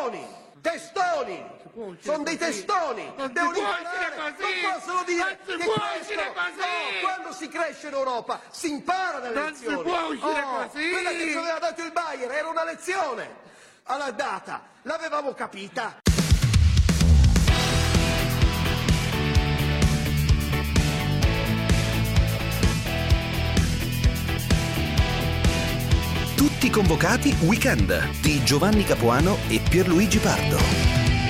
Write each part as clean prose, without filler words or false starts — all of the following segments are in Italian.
Testoni! Sono dei testoni! Devono imparare! Non possono dire che questo... No, quando si cresce in Europa si impara dalle lezioni! Non si può uscire così! Quella che ci aveva dato il Bayern era una lezione! Alla data! L'avevamo capita! Tutti convocati weekend di Giovanni Capuano e Pierluigi Pardo.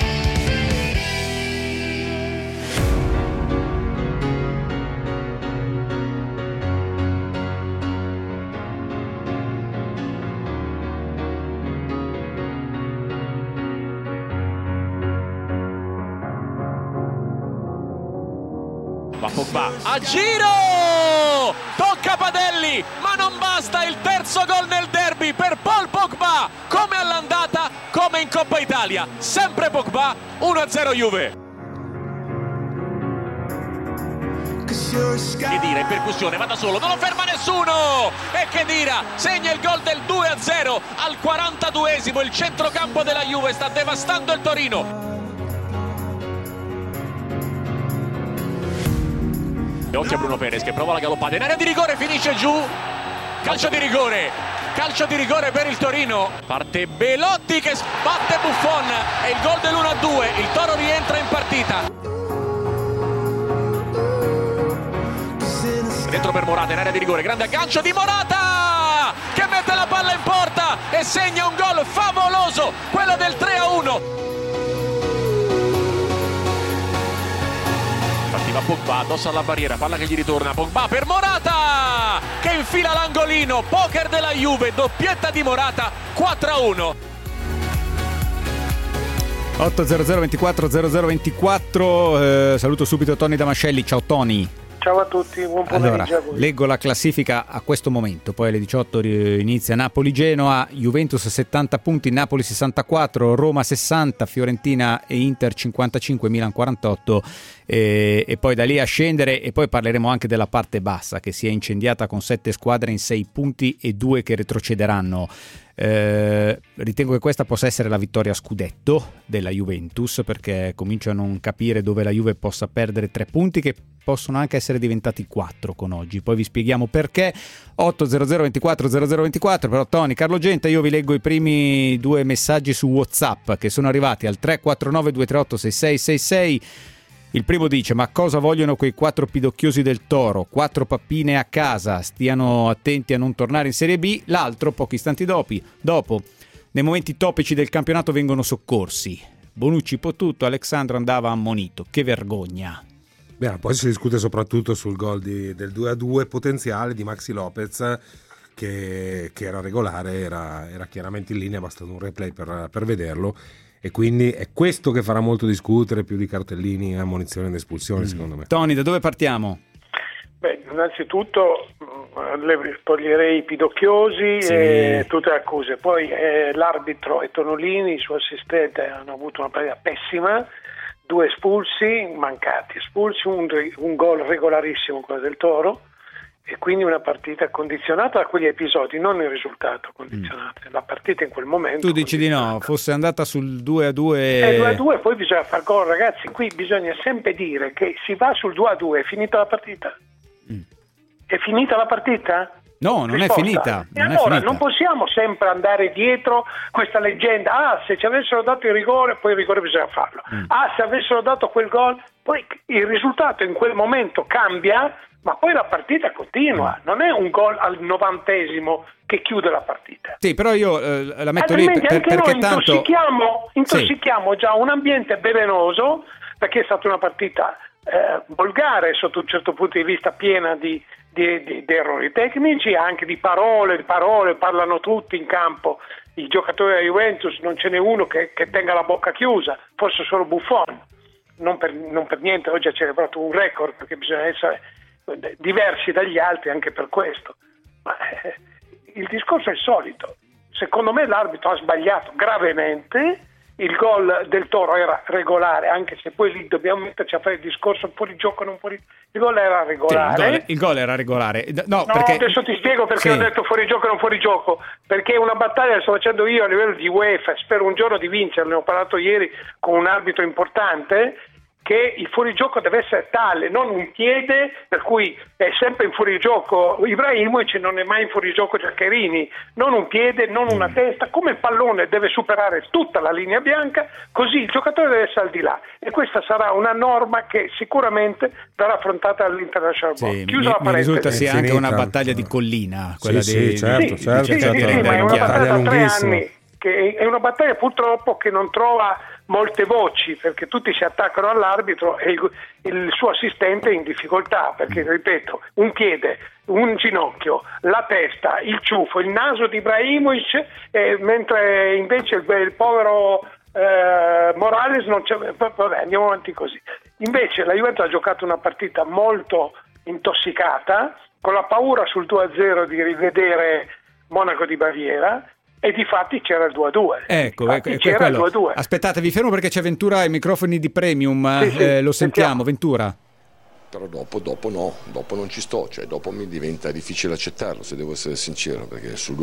Va Pogba a giro, tocca Padelli, ma non basta, il terzo gol nel derby per Paul Pogba, come all'andata, come in Coppa Italia, sempre Pogba, 1-0 Juve. Che dire, percussione, va da solo, non lo ferma nessuno, e che dire, segna il gol del 2-0 al 42esimo, il centrocampo della Juve sta devastando il Torino. Occhio a Bruno Perez che prova la galoppata in area di rigore, finisce giù, calcio di rigore per il Torino, parte Belotti che sbatte Buffon e il gol dell'1-2, il Toro rientra in partita. Dentro per Morata in area di rigore, grande aggancio di Morata che mette la palla in porta e segna un gol favoloso, quello del 3-1. Partiva Pogba, addosso alla barriera, palla che gli ritorna, Pogba per Morata che infila l'angolino, poker della Juve, doppietta di Morata, 4-1. 800 24 0024, saluto subito Tony Damascelli, ciao Tony. Ciao a tutti, buon pomeriggio a voi. Leggo la classifica a questo momento, poi alle 18 inizia Napoli-Genoa, Juventus 70 punti, Napoli 64, Roma 60, Fiorentina e Inter 55, Milan 48 e poi da lì a scendere, e poi parleremo anche della parte bassa che si è incendiata con 7 squadre in 6 punti e 2 che retrocederanno. Ritengo che questa possa essere la vittoria a scudetto della Juventus, perché comincio a non capire dove la Juve possa perdere 3 punti che possono anche essere diventati 4 con oggi, poi vi spieghiamo perché. 800 24 0024. Però Tony, Carlo Genta, io vi leggo i primi 2 messaggi su WhatsApp che sono arrivati al 349 238 6666. Il primo dice: ma cosa vogliono quei 4 pidocchiosi del Toro? 4 pappine a casa, stiano attenti a non tornare in Serie B. L'altro, pochi istanti dopo, nei momenti topici del campionato vengono soccorsi. Bonucci può tutto, Alexandro andava ammonito. Che vergogna. Beh, poi si discute soprattutto sul gol del 2-2 potenziale di Maxi Lopez, che era regolare, era chiaramente in linea, basta un replay per vederlo. E quindi è questo che farà molto discutere, più di cartellini, ammonizione ed espulsione, secondo me. Tony, da dove partiamo? Beh, innanzitutto toglierei i pidocchiosi e tutte le accuse. Poi l'arbitro e Tonolini, il suo assistente, hanno avuto una partita pessima, 2 espulsi, un gol regolarissimo, quello del Toro, e quindi una partita condizionata da quegli episodi, non il risultato condizionato, la partita in quel momento. Tu dici di no, fosse andata sul 2-2. 2-2, poi bisogna far gol, ragazzi, qui bisogna sempre dire che si va sul 2-2, è finita la partita? È finita la partita? No, non Risposta. è finita. E allora non possiamo sempre andare dietro questa leggenda, se ci avessero dato il rigore, poi il rigore bisogna farlo. Se avessero dato quel gol, poi il risultato in quel momento cambia, ma poi la partita continua, non è un gol al 90esimo che chiude la partita. Sì, però io la metto lì altrimenti anche perché noi tanto intossichiamo già un ambiente velenoso, perché è stata una partita volgare sotto un certo punto di vista, piena di errori tecnici, anche di parole, parlano tutti in campo, i giocatori della Juventus non ce n'è uno che tenga la bocca chiusa, forse solo Buffon, non per niente oggi ha celebrato un record, perché bisogna essere diversi dagli altri anche per questo, ma il discorso è il solito. Secondo me l'arbitro ha sbagliato gravemente il gol del Toro era regolare, anche se poi lì dobbiamo metterci a fare il discorso fuori gioco, non fuori. Il gol era regolare. Sì, il gol era regolare. No, perché... adesso ti spiego perché ho detto fuori gioco, non fuori gioco. Perché è una battaglia che sto facendo io a livello di UEFA, spero un giorno di vincerla. Ne ho parlato ieri con un arbitro importante, che il fuorigioco deve essere tale, non un piede, per cui è sempre in fuorigioco Ibrahimovic, non è mai in fuorigioco Giaccherini, non un piede, non una testa, come il pallone deve superare tutta la linea bianca, così il giocatore deve essere al di là, e questa sarà una norma che sicuramente verrà affrontata all'International Board. Chiusa la parentesi. Mi risulta sia anche una battaglia di collina, quella certo, ma è una battaglia da 3 anni, che è una battaglia purtroppo che non trova molte voci, perché tutti si attaccano all'arbitro e il suo assistente è in difficoltà, perché ripeto, un piede, un ginocchio, la testa, il ciuffo, il naso di Ibrahimovic, mentre invece il povero Morales non c'è. Vabbè, andiamo avanti così. Invece la Juventus ha giocato una partita molto intossicata, con la paura sul 2-0 di rivedere Monaco di Baviera, e difatti c'era il 2-2. Ecco, c'era il 2-2. Aspettate, vi fermo perché c'è Ventura ai microfoni di Premium. Sì, lo sentiamo. Ventura. Però dopo non ci sto, cioè dopo mi diventa difficile accettarlo, se devo essere sincero, perché sul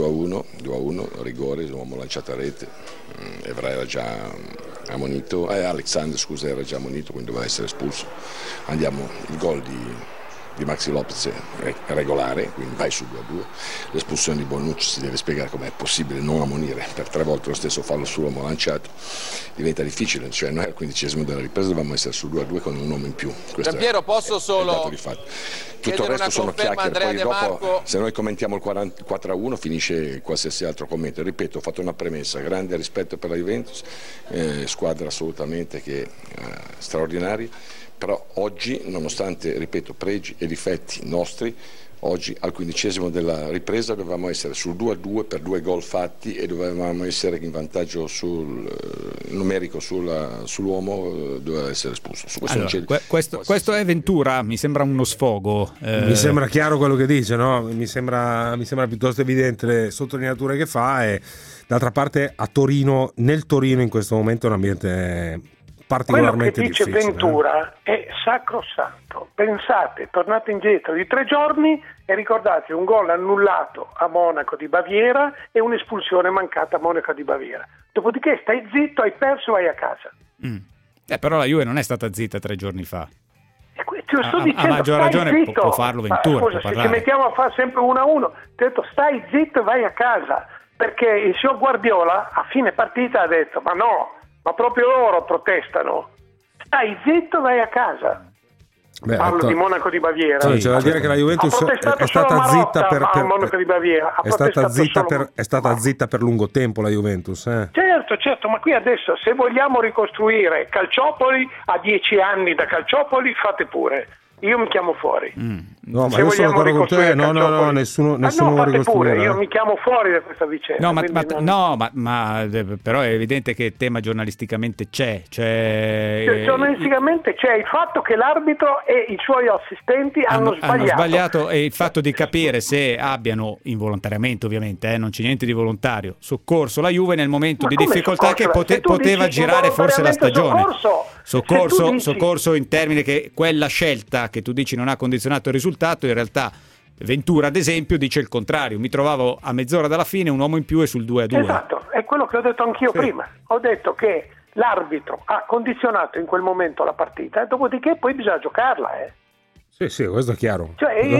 2-1 rigore, l'uomo lanciato a rete, Evra era già ammonito, Alexander scusa era già ammonito, quindi doveva essere espulso. Andiamo, il gol di Maxi Lopez è regolare, quindi vai sul 2-2. L'espulsione di Bonucci si deve spiegare com'è possibile non ammonire per 3 volte lo stesso fallo sull'uomo lanciato, diventa difficile, cioè noi al 15° della ripresa dovevamo essere sul 2-2 con un uomo in più. Giampiero, posso solo tutto il resto sono chiacchiere, poi dopo se noi commentiamo il 4-1 finisce qualsiasi altro commento. Ripeto, ho fatto una premessa, grande rispetto per la Juventus, squadra assolutamente che straordinaria. Però oggi, nonostante, ripeto, pregi e difetti nostri, oggi al 15° della ripresa dovevamo essere sul 2-2 per 2 gol fatti e dovevamo essere in vantaggio sul numerico sull'uomo, doveva essere espulso. Su questo, allora, questo è Ventura, mi sembra uno sfogo. Mi sembra chiaro quello che dice, no? Mi sembra piuttosto evidente le sottolineature che fa, e d'altra parte nel Torino in questo momento è un ambiente particolarmente difficile. Quello che dice Ventura è sacrosanto. Pensate, tornate indietro di 3 giorni e ricordate un gol annullato a Monaco di Baviera e un'espulsione mancata a Monaco di Baviera. Dopodiché stai zitto, hai perso, vai a casa. Però la Juve non è stata zitta 3 giorni fa. A maggior ragione può farlo Ventura. Scusa, se ci mettiamo a fare sempre 1-1, ti ho detto stai zitto e vai a casa, perché il signor Guardiola a fine partita ha detto ma proprio loro protestano, stai zitto, vai a casa. Parlo di Monaco di Baviera. Sì, c'è da dire che la Juventus è stata zitta per Monaco di Baviera. È stata zitta per lungo tempo la Juventus. Certo, ma qui adesso se vogliamo ricostruire Calciopoli a 10 anni da Calciopoli, fate pure. Io mi chiamo fuori. No, ma io sono d'accordo con te. No, nessuno vuole ricostruire. Pure, io mi chiamo fuori da questa vicenda. Ma però è evidente che il tema giornalisticamente c'è. Giornalisticamente c'è il fatto che l'arbitro e i suoi assistenti hanno sbagliato. E il fatto di capire se abbiano involontariamente, ovviamente, non c'è niente di volontario, soccorso la Juve nel momento di difficoltà che poteva girare forse la stagione. Soccorso in termini che quella scelta che tu dici non ha condizionato il risultato, in realtà Ventura ad esempio dice il contrario, mi trovavo a mezz'ora dalla fine un uomo in più e sul 2-2. Esatto, è quello che ho detto anch'io prima, ho detto che l'arbitro ha condizionato in quel momento la partita, dopodiché poi bisogna giocarla. Sì, questo è chiaro.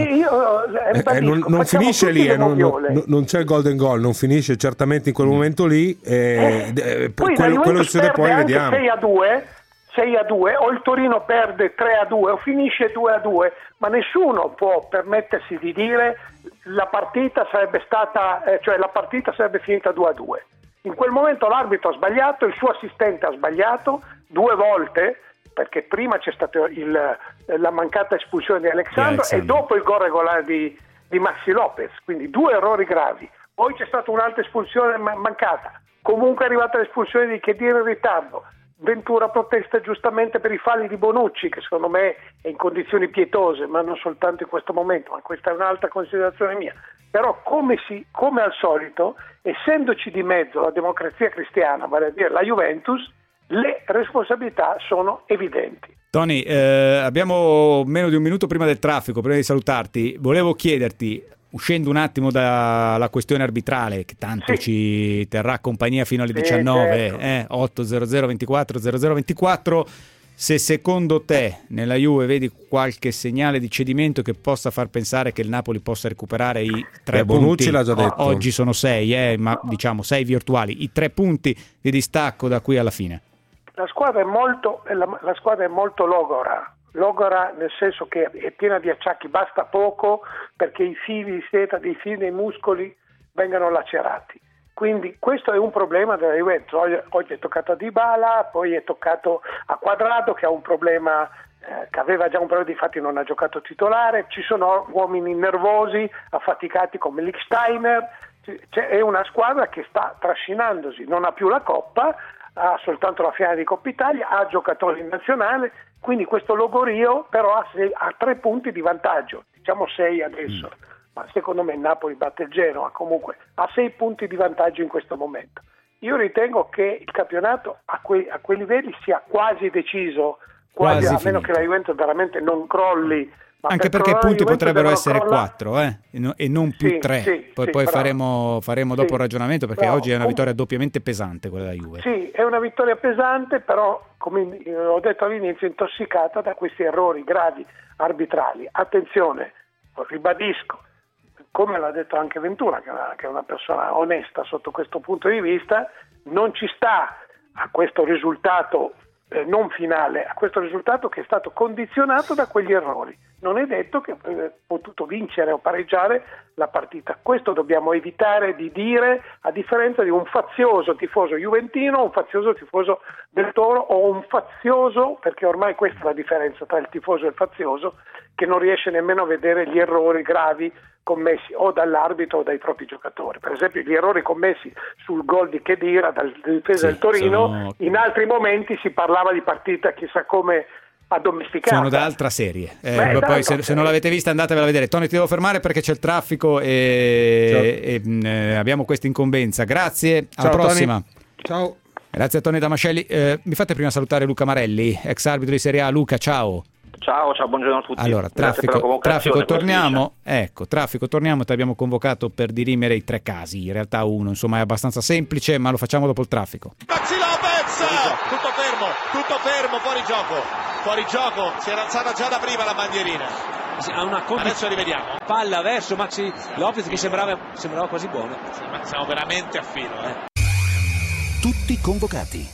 Non finisce lì, non c'è il golden goal, non finisce certamente in quel momento lì, poi quello che succede poi vediamo. 6-2 o il Torino perde 3-2 o finisce 2-2, ma nessuno può permettersi di dire la partita sarebbe finita 2-2. In quel momento l'arbitro ha sbagliato, il suo assistente ha sbagliato 2 volte, perché prima c'è stata la mancata espulsione di Alexandro e dopo il gol regolare di Maxi Lopez, quindi 2 errori gravi. Poi c'è stata un'altra espulsione mancata, comunque è arrivata l'espulsione di Khedira in ritardo. Ventura protesta giustamente per i falli di Bonucci, che secondo me è in condizioni pietose, ma non soltanto in questo momento, ma questa è un'altra considerazione mia. Però come al solito, essendoci di mezzo la Democrazia Cristiana, vale a dire la Juventus, le responsabilità sono evidenti. Tony, abbiamo meno di un minuto prima del traffico, prima di salutarti. Volevo chiederti, uscendo un attimo dalla questione arbitrale, che tanto ci terrà compagnia fino alle 19, certo. 800 24 0024, se secondo te nella Juve vedi qualche segnale di cedimento che possa far pensare che il Napoli possa recuperare i 3 punti. Bonucci l'ha già detto. Oggi sono 6, ma diciamo 6 virtuali, i 3 punti di distacco da qui alla fine. La squadra è molto logora nel senso che è piena di acciacchi, basta poco perché i fili di seta, dei fili dei muscoli vengano lacerati. Quindi questo è un problema della Juventus. Oggi è toccato a Dybala, poi è toccato a Quadrado che ha un problema, che aveva già un problema, difatti non ha giocato titolare. Ci sono uomini nervosi, affaticati come Lichtsteiner. È una squadra che sta trascinandosi, non ha più la Coppa, ha soltanto la finale di Coppa Italia, ha giocatori in nazionale, quindi questo logorio però ha 3 punti di vantaggio, diciamo 6 adesso, ma secondo me il Napoli batte il Genoa, comunque ha 6 punti di vantaggio in questo momento. Io ritengo che il campionato a quei livelli sia quasi deciso, quasi a meno che la Juventus veramente non crolli. Anche perché i punti potrebbero essere 4 e non più 3. Poi faremo dopo il ragionamento, perché oggi è una vittoria doppiamente pesante quella della Juve. Sì, è una vittoria pesante, però come ho detto all'inizio, intossicata da questi errori gravi arbitrali. Attenzione, ribadisco, come l'ha detto anche Ventura, che è una persona onesta sotto questo punto di vista, non ci sta a questo risultato non finale, a questo risultato che è stato condizionato da quegli errori. Non è detto che abbia potuto vincere o pareggiare la partita. Questo dobbiamo evitare di dire, a differenza di un fazioso tifoso juventino, un fazioso tifoso del Toro o un fazioso, perché ormai questa è la differenza tra il tifoso e il fazioso, che non riesce nemmeno a vedere gli errori gravi commessi o dall'arbitro o dai propri giocatori. Per esempio gli errori commessi sul gol di Khedira dal difesa del Torino, in altri momenti si parlava di partita chissà come addomesticata. Sono da altra serie. Poi se non l'avete vista andatevela a vedere. Tony, ti devo fermare perché c'è il traffico e abbiamo questa incombenza. Grazie, alla prossima. Tony. Ciao. Grazie a Tony Damascelli. Mi fate prima salutare Luca Marelli, ex arbitro di Serie A. Luca, ciao. Ciao, buongiorno a tutti. Allora, traffico, torniamo. Ti abbiamo convocato per dirimere i 3 casi. In realtà uno, insomma, è abbastanza semplice, ma lo facciamo dopo il traffico. Maxi Lopez! Tutto fermo, fuori gioco. Si era alzata già da prima la bandierina. Adesso rivediamo. Palla verso Maxi Lopez che sembrava quasi buono. Sì, ma siamo veramente a filo. Tutti convocati.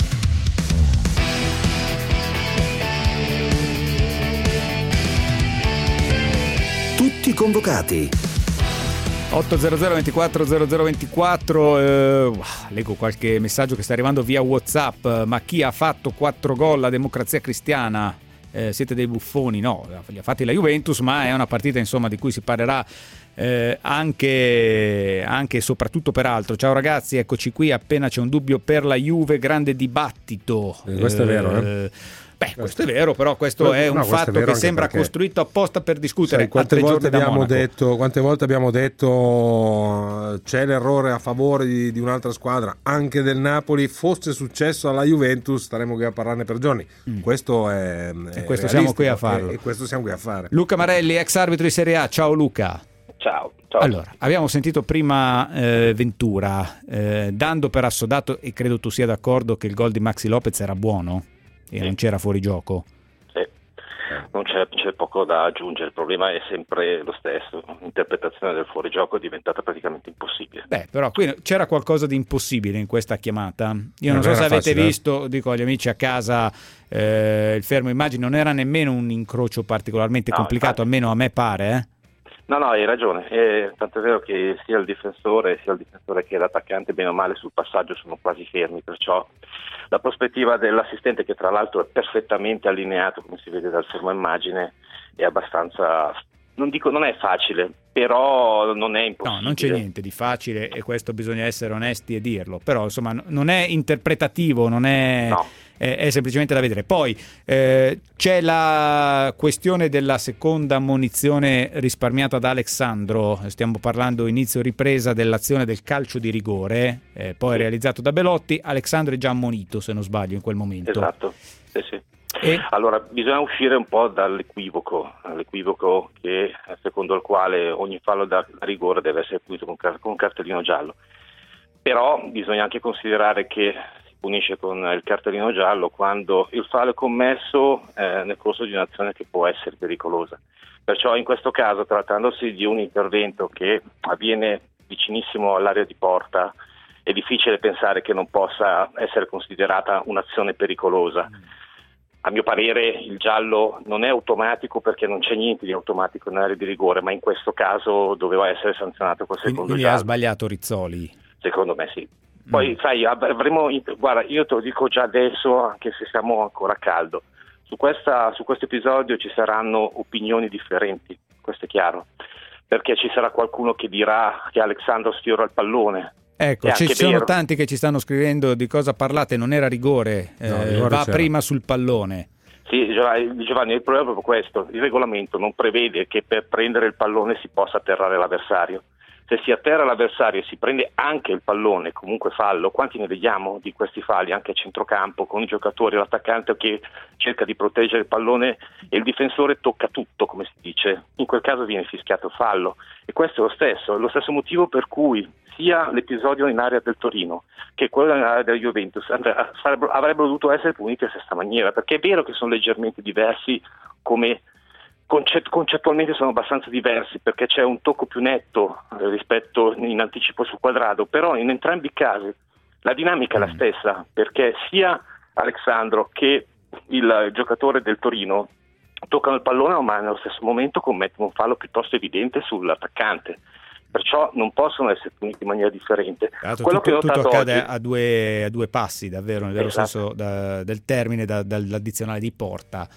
Tutti convocati. 800 24 0024. Leggo qualche messaggio che sta arrivando via WhatsApp. Ma chi ha fatto 4 gol a Democrazia Cristiana? Siete dei buffoni? No, li ha fatti la Juventus, ma è una partita insomma di cui si parlerà anche e soprattutto per altro. Ciao ragazzi, eccoci qui. Appena c'è un dubbio per la Juve, grande dibattito. Questo è vero, questo è vero, però questo è un fatto che sembra costruito apposta per discutere. Sai, quante volte abbiamo detto c'è l'errore a favore di un'altra squadra, anche del Napoli. Fosse successo alla Juventus staremmo qui a parlarne per giorni. Questo è questo siamo qui a farlo. E questo siamo qui a fare. Luca Marelli, ex arbitro di Serie A. Ciao Luca. Ciao. Allora, abbiamo sentito prima Ventura dando per assodato, e credo tu sia d'accordo, che il gol di Maxi Lopez era buono e non c'era fuori gioco. Sì, non c'è poco da aggiungere, il problema è sempre lo stesso, l'interpretazione del fuorigioco è diventata praticamente impossibile. Però qui c'era qualcosa di impossibile in questa chiamata. Io non so se avete visto, dico agli amici a casa, il fermo immagini non era nemmeno un incrocio particolarmente complicato, almeno a me pare. No, hai ragione, tanto è vero che sia il difensore che l'attaccante bene o male sul passaggio sono quasi fermi, perciò la prospettiva dell'assistente, che tra l'altro è perfettamente allineato come si vede dal fermo immagine, è abbastanza, non è facile, però non è impossibile. No, non c'è niente di facile e questo bisogna essere onesti e dirlo, però insomma non è interpretativo, non è è semplicemente da vedere. Poi c'è la questione della seconda ammonizione risparmiata da Alexandro. Stiamo parlando inizio ripresa dell'azione del calcio di rigore, poi realizzato da Belotti. Alexandro è già ammonito, se non sbaglio, in quel momento. Esatto, sì. Allora, bisogna uscire un po' dall'equivoco che secondo il quale ogni fallo da rigore deve essere punito con un cartellino giallo. Però bisogna anche considerare che si punisce con il cartellino giallo quando il fallo è commesso nel corso di un'azione che può essere pericolosa. Perciò in questo caso, trattandosi di un intervento che avviene vicinissimo all'area di porta, è difficile pensare che non possa essere considerata un'azione pericolosa. A mio parere il giallo non è automatico perché non c'è niente di automatico nell'area di rigore, ma in questo caso doveva essere sanzionato col secondo quindi giallo. ha sbagliato Rizzoli? Secondo me sì. Poi sai, guarda, io te lo dico già adesso, anche se siamo ancora a caldo, su questo episodio ci saranno opinioni differenti, questo è chiaro, perché ci sarà qualcuno che dirà che Alexandro sfiora il pallone. Ecco, ci sono tanti che ci stanno scrivendo di cosa parlate, non era rigore, va prima sul pallone. Sì, Giovanni, il problema è proprio questo, il regolamento non prevede che per prendere il pallone si possa atterrare l'avversario. Se si atterra l'avversario e si prende anche il pallone, comunque fallo, quanti ne vediamo di questi falli anche a centrocampo con i giocatori, l'attaccante che cerca di proteggere il pallone e il difensore tocca tutto, come si dice, in quel caso viene fischiato fallo, e questo è lo stesso motivo per cui sia l'episodio in area del Torino che quello in area del Juventus avrebbero dovuto essere puniti in stessa maniera, perché è vero che sono leggermente diversi, come concettualmente sono abbastanza diversi, perché c'è un tocco più netto rispetto in anticipo sul quadrato, però in entrambi i casi la dinamica è la stessa, perché sia Alexandro che il giocatore del Torino toccano il pallone ma nello stesso momento commettono un fallo piuttosto evidente sull'attaccante. Perciò non possono essere puniti in maniera differente. Quello che tutto accade oggi a due passi, davvero, nel vero senso del termine, dall'addizionale di porta,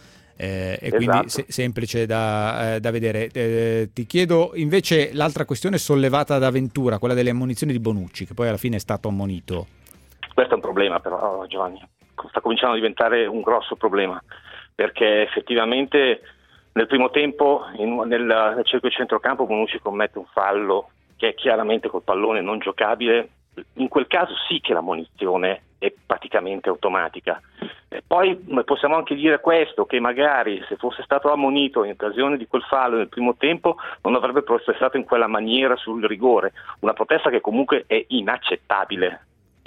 e quindi semplice da vedere. Ti chiedo invece l'altra questione sollevata da Ventura, quella delle ammonizioni di Bonucci, che poi alla fine è stato ammonito. Questo è un problema però, Giovanni, sta cominciando a diventare un grosso problema, perché effettivamente nel primo tempo nel cerchio centrocampo Bonucci commette un fallo che è chiaramente col pallone non giocabile. In quel caso sì che l'ammonizione è praticamente automatica. E poi possiamo anche dire questo, che magari se fosse stato ammonito in occasione di quel fallo nel primo tempo non avrebbe protestato in quella maniera sul rigore, una protesta che comunque è inaccettabile.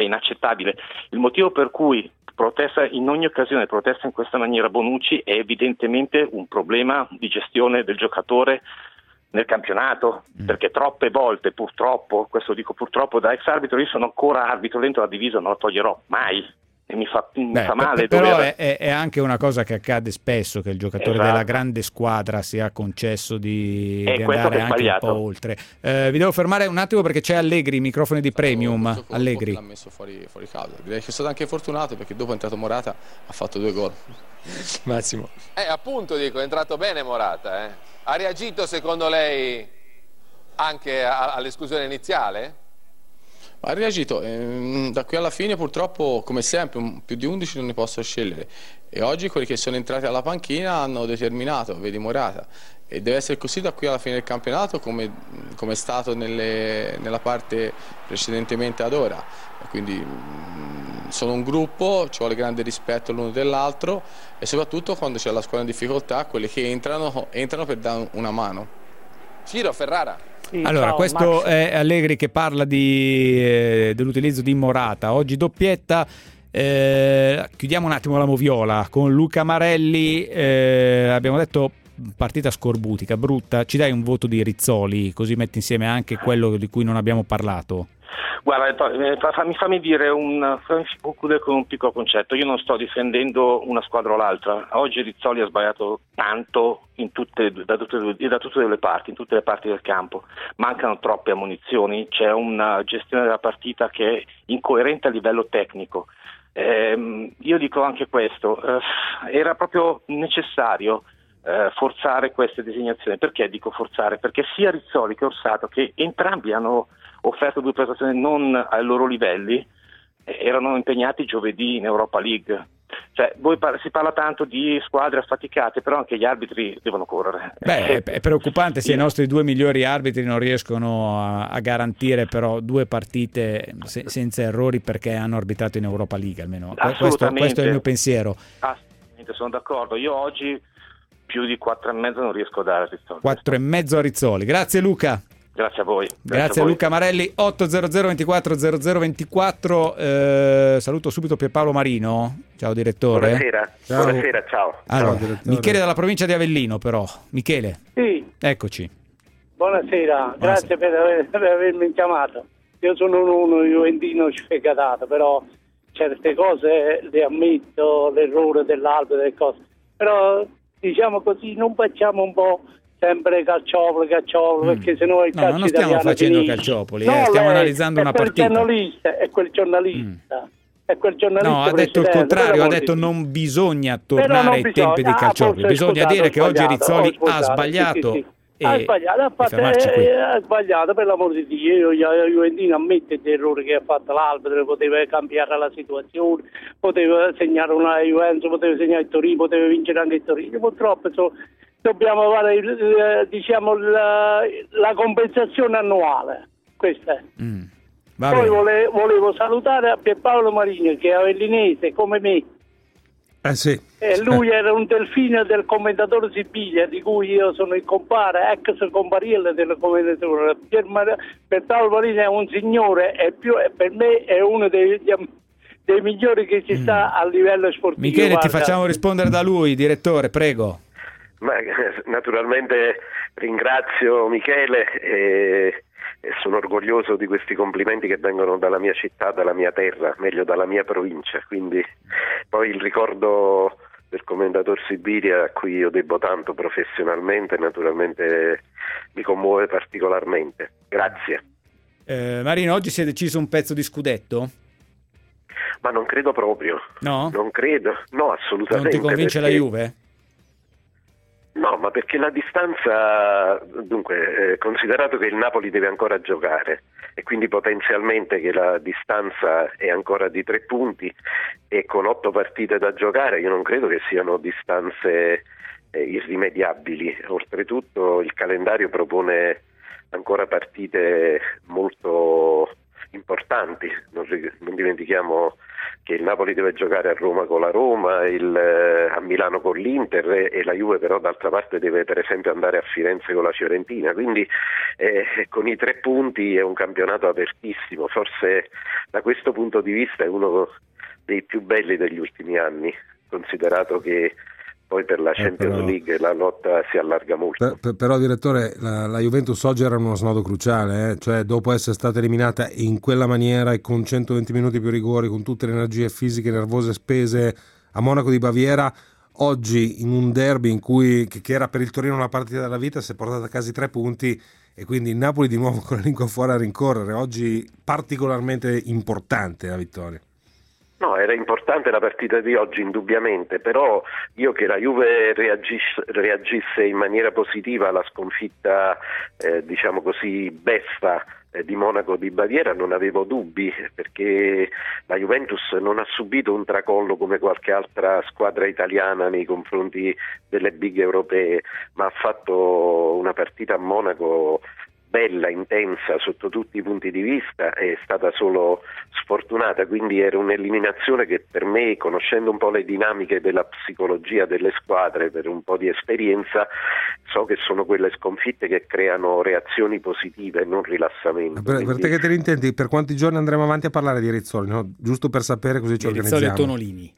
Il motivo per cui protesta in ogni occasione, protesta in questa maniera Bonucci, è evidentemente un problema di gestione del giocatore nel campionato, perché troppe volte purtroppo, questo dico purtroppo da ex arbitro, io sono ancora arbitro dentro la divisa, non la toglierò mai e mi fa male. Però è anche una cosa che accade spesso, che il giocatore della grande squadra sia concesso di andare anche un po' oltre. Vi devo fermare un attimo perché c'è Allegri, microfoni di Premium. Allegri l'ha messo fuori caldo, direi che è stato anche fortunato perché dopo è entrato Morata, ha fatto 2 gol. Massimo, appunto dico, è entrato bene Morata, Ha reagito secondo lei anche all'esclusione iniziale? Ha reagito, da qui alla fine purtroppo come sempre più di 11 non ne posso scegliere, e oggi quelli che sono entrati alla panchina hanno determinato, vedi Morata, e deve essere così da qui alla fine del campionato come è stato nella parte precedentemente ad ora. Quindi sono un gruppo, ci vuole grande rispetto l'uno dell'altro, e soprattutto quando c'è la squadra in difficoltà, quelli che entrano per dare una mano. Ciro Ferrara. Allora, ciao, questo Max. È Allegri che parla dell'utilizzo di Morata. Oggi doppietta. Chiudiamo un attimo la moviola con Luca Marelli. Abbiamo detto partita scorbutica, brutta. Ci dai un voto di Rizzoli, così metti insieme anche quello di cui non abbiamo parlato? Guarda, fammi concludere con un piccolo concetto. Io non sto difendendo una squadra o l'altra. Oggi Rizzoli ha sbagliato tanto da tutte le parti, in tutte le parti del campo. Mancano troppe ammonizioni, c'è una gestione della partita che è incoerente a livello tecnico. Io dico anche questo, era proprio necessario forzare queste designazioni. Perché dico forzare? Perché sia Rizzoli che Orsato, che entrambi hanno offerto 2 prestazioni non ai loro livelli, erano impegnati giovedì in Europa League. Cioè, si parla tanto di squadre affaticate, però anche gli arbitri devono correre. È preoccupante se i nostri 2 migliori arbitri non riescono a garantire però 2 partite senza errori perché hanno arbitrato in Europa League, almeno questo è il mio pensiero. Assolutamente, sono d'accordo. Io oggi più di 4,5 non riesco a dare a Rizzoli. 4,5 a Rizzoli. Grazie Luca. Grazie a voi. Grazie a Luca Marelli. 800 24 00 24. Saluto subito Pierpaolo Marino. Ciao direttore. Buonasera. Ciao. Buonasera, ciao. Allora, Ciao, Michele dalla provincia di Avellino, però. Michele. Sì. Eccoci. Buonasera, grazie per avermi chiamato. Io sono uno juventino sfegatato, però certe cose le ammetto, l'errore dell'albero, delle cose. Però diciamo così, non facciamo un po' sempre calciopoli, perché sennò il calcio non stiamo facendo finisce. Calciopoli, stiamo analizzando una partita. È quel giornalista. È quel giornalista. No, ha detto il contrario, ha detto non bisogna tornare ai tempi dei calciopoli, bisogna dire che oggi Rizzoli ha sbagliato. Sì. Ha sbagliato, per l'amor di Dio. Io Juventino ammette gli errori che ha fatto l'arbitro, poteva cambiare la situazione, poteva segnare una Juventus, poteva segnare il Torino, poteva vincere anche il Torino. Purtroppo dobbiamo fare la compensazione annuale. Questa è. Poi volevo salutare a Pierpaolo Marino, che è avellinese come me. Sì. E lui era un delfino del commentatore Sibiglia, di cui io sono il compare, ex compariello del commentatore. Pierpaolo Marino è un signore, per me è uno dei migliori che ci sta a livello sportivo. Michele, ti facciamo rispondere da lui, direttore, prego. Naturalmente ringrazio Michele e sono orgoglioso di questi complimenti che vengono dalla mia città, dalla mia terra, meglio dalla mia provincia, quindi poi il ricordo del commendator Sibiria, a cui io debbo tanto professionalmente, naturalmente mi commuove particolarmente. Grazie. Marino, oggi si è deciso un pezzo di scudetto? Ma non credo proprio. No? Non credo, no, assolutamente. Non ti convince la Juve? No, ma perché la distanza, dunque, considerato che il Napoli deve ancora giocare e quindi potenzialmente che la distanza è ancora di 3 punti e con 8 partite da giocare, io non credo che siano distanze irrimediabili. Oltretutto il calendario propone ancora partite molto importanti, non dimentichiamo che il Napoli deve giocare a Roma con la Roma, a Milano con l'Inter e la Juve però d'altra parte deve per esempio andare a Firenze con la Fiorentina, quindi con i 3 punti è un campionato apertissimo, forse da questo punto di vista è uno dei più belli degli ultimi anni, considerato che poi per la Champions League la lotta si allarga molto. Però direttore, la Juventus oggi era uno snodo cruciale, cioè dopo essere stata eliminata in quella maniera e con 120 minuti più rigori, con tutte le energie fisiche nervose spese a Monaco di Baviera, oggi in un derby in cui che era per il Torino una partita della vita, si è portata a casa i 3 punti e quindi il Napoli di nuovo con la lingua fuori a rincorrere. Oggi particolarmente importante la vittoria. No, era importante la partita di oggi indubbiamente, però io che la Juve reagisse in maniera positiva alla sconfitta, diciamo così, besta di Monaco di Baviera non avevo dubbi, perché la Juventus non ha subito un tracollo come qualche altra squadra italiana nei confronti delle big europee, ma ha fatto una partita a Monaco bella, intensa sotto tutti i punti di vista, è stata solo sfortunata, quindi era un'eliminazione che per me, conoscendo un po' le dinamiche della psicologia delle squadre, per un po' di esperienza, so che sono quelle sconfitte che creano reazioni positive e non rilassamento. Per te che te ne intendi, per quanti giorni andremo avanti a parlare di Rizzoli, no? Giusto per sapere così ci organizziamo. Rizzoli e Tonolini.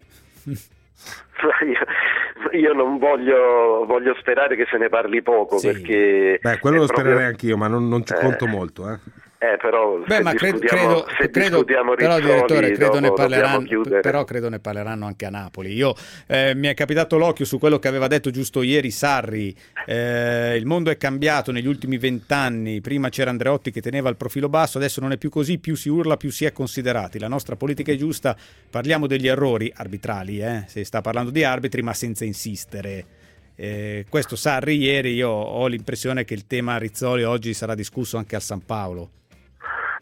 Io non voglio sperare che se ne parli poco, sì, perché quello lo spererei anch'io, ma non ci conto molto. Però ma credo discutiamo però Rizzoli, direttore, credo credo ne parleranno anche a Napoli. Io mi è capitato l'occhio su quello che aveva detto giusto ieri Sarri. Il mondo è cambiato negli ultimi 20 anni, prima c'era Andreotti che teneva il profilo basso, adesso non è più così, più si urla, più si è considerati. La nostra politica è giusta, parliamo degli errori arbitrali, si sta parlando di arbitri ma senza insistere. Questo Sarri ieri, io ho l'impressione che il tema Rizzoli oggi sarà discusso anche al San Paolo.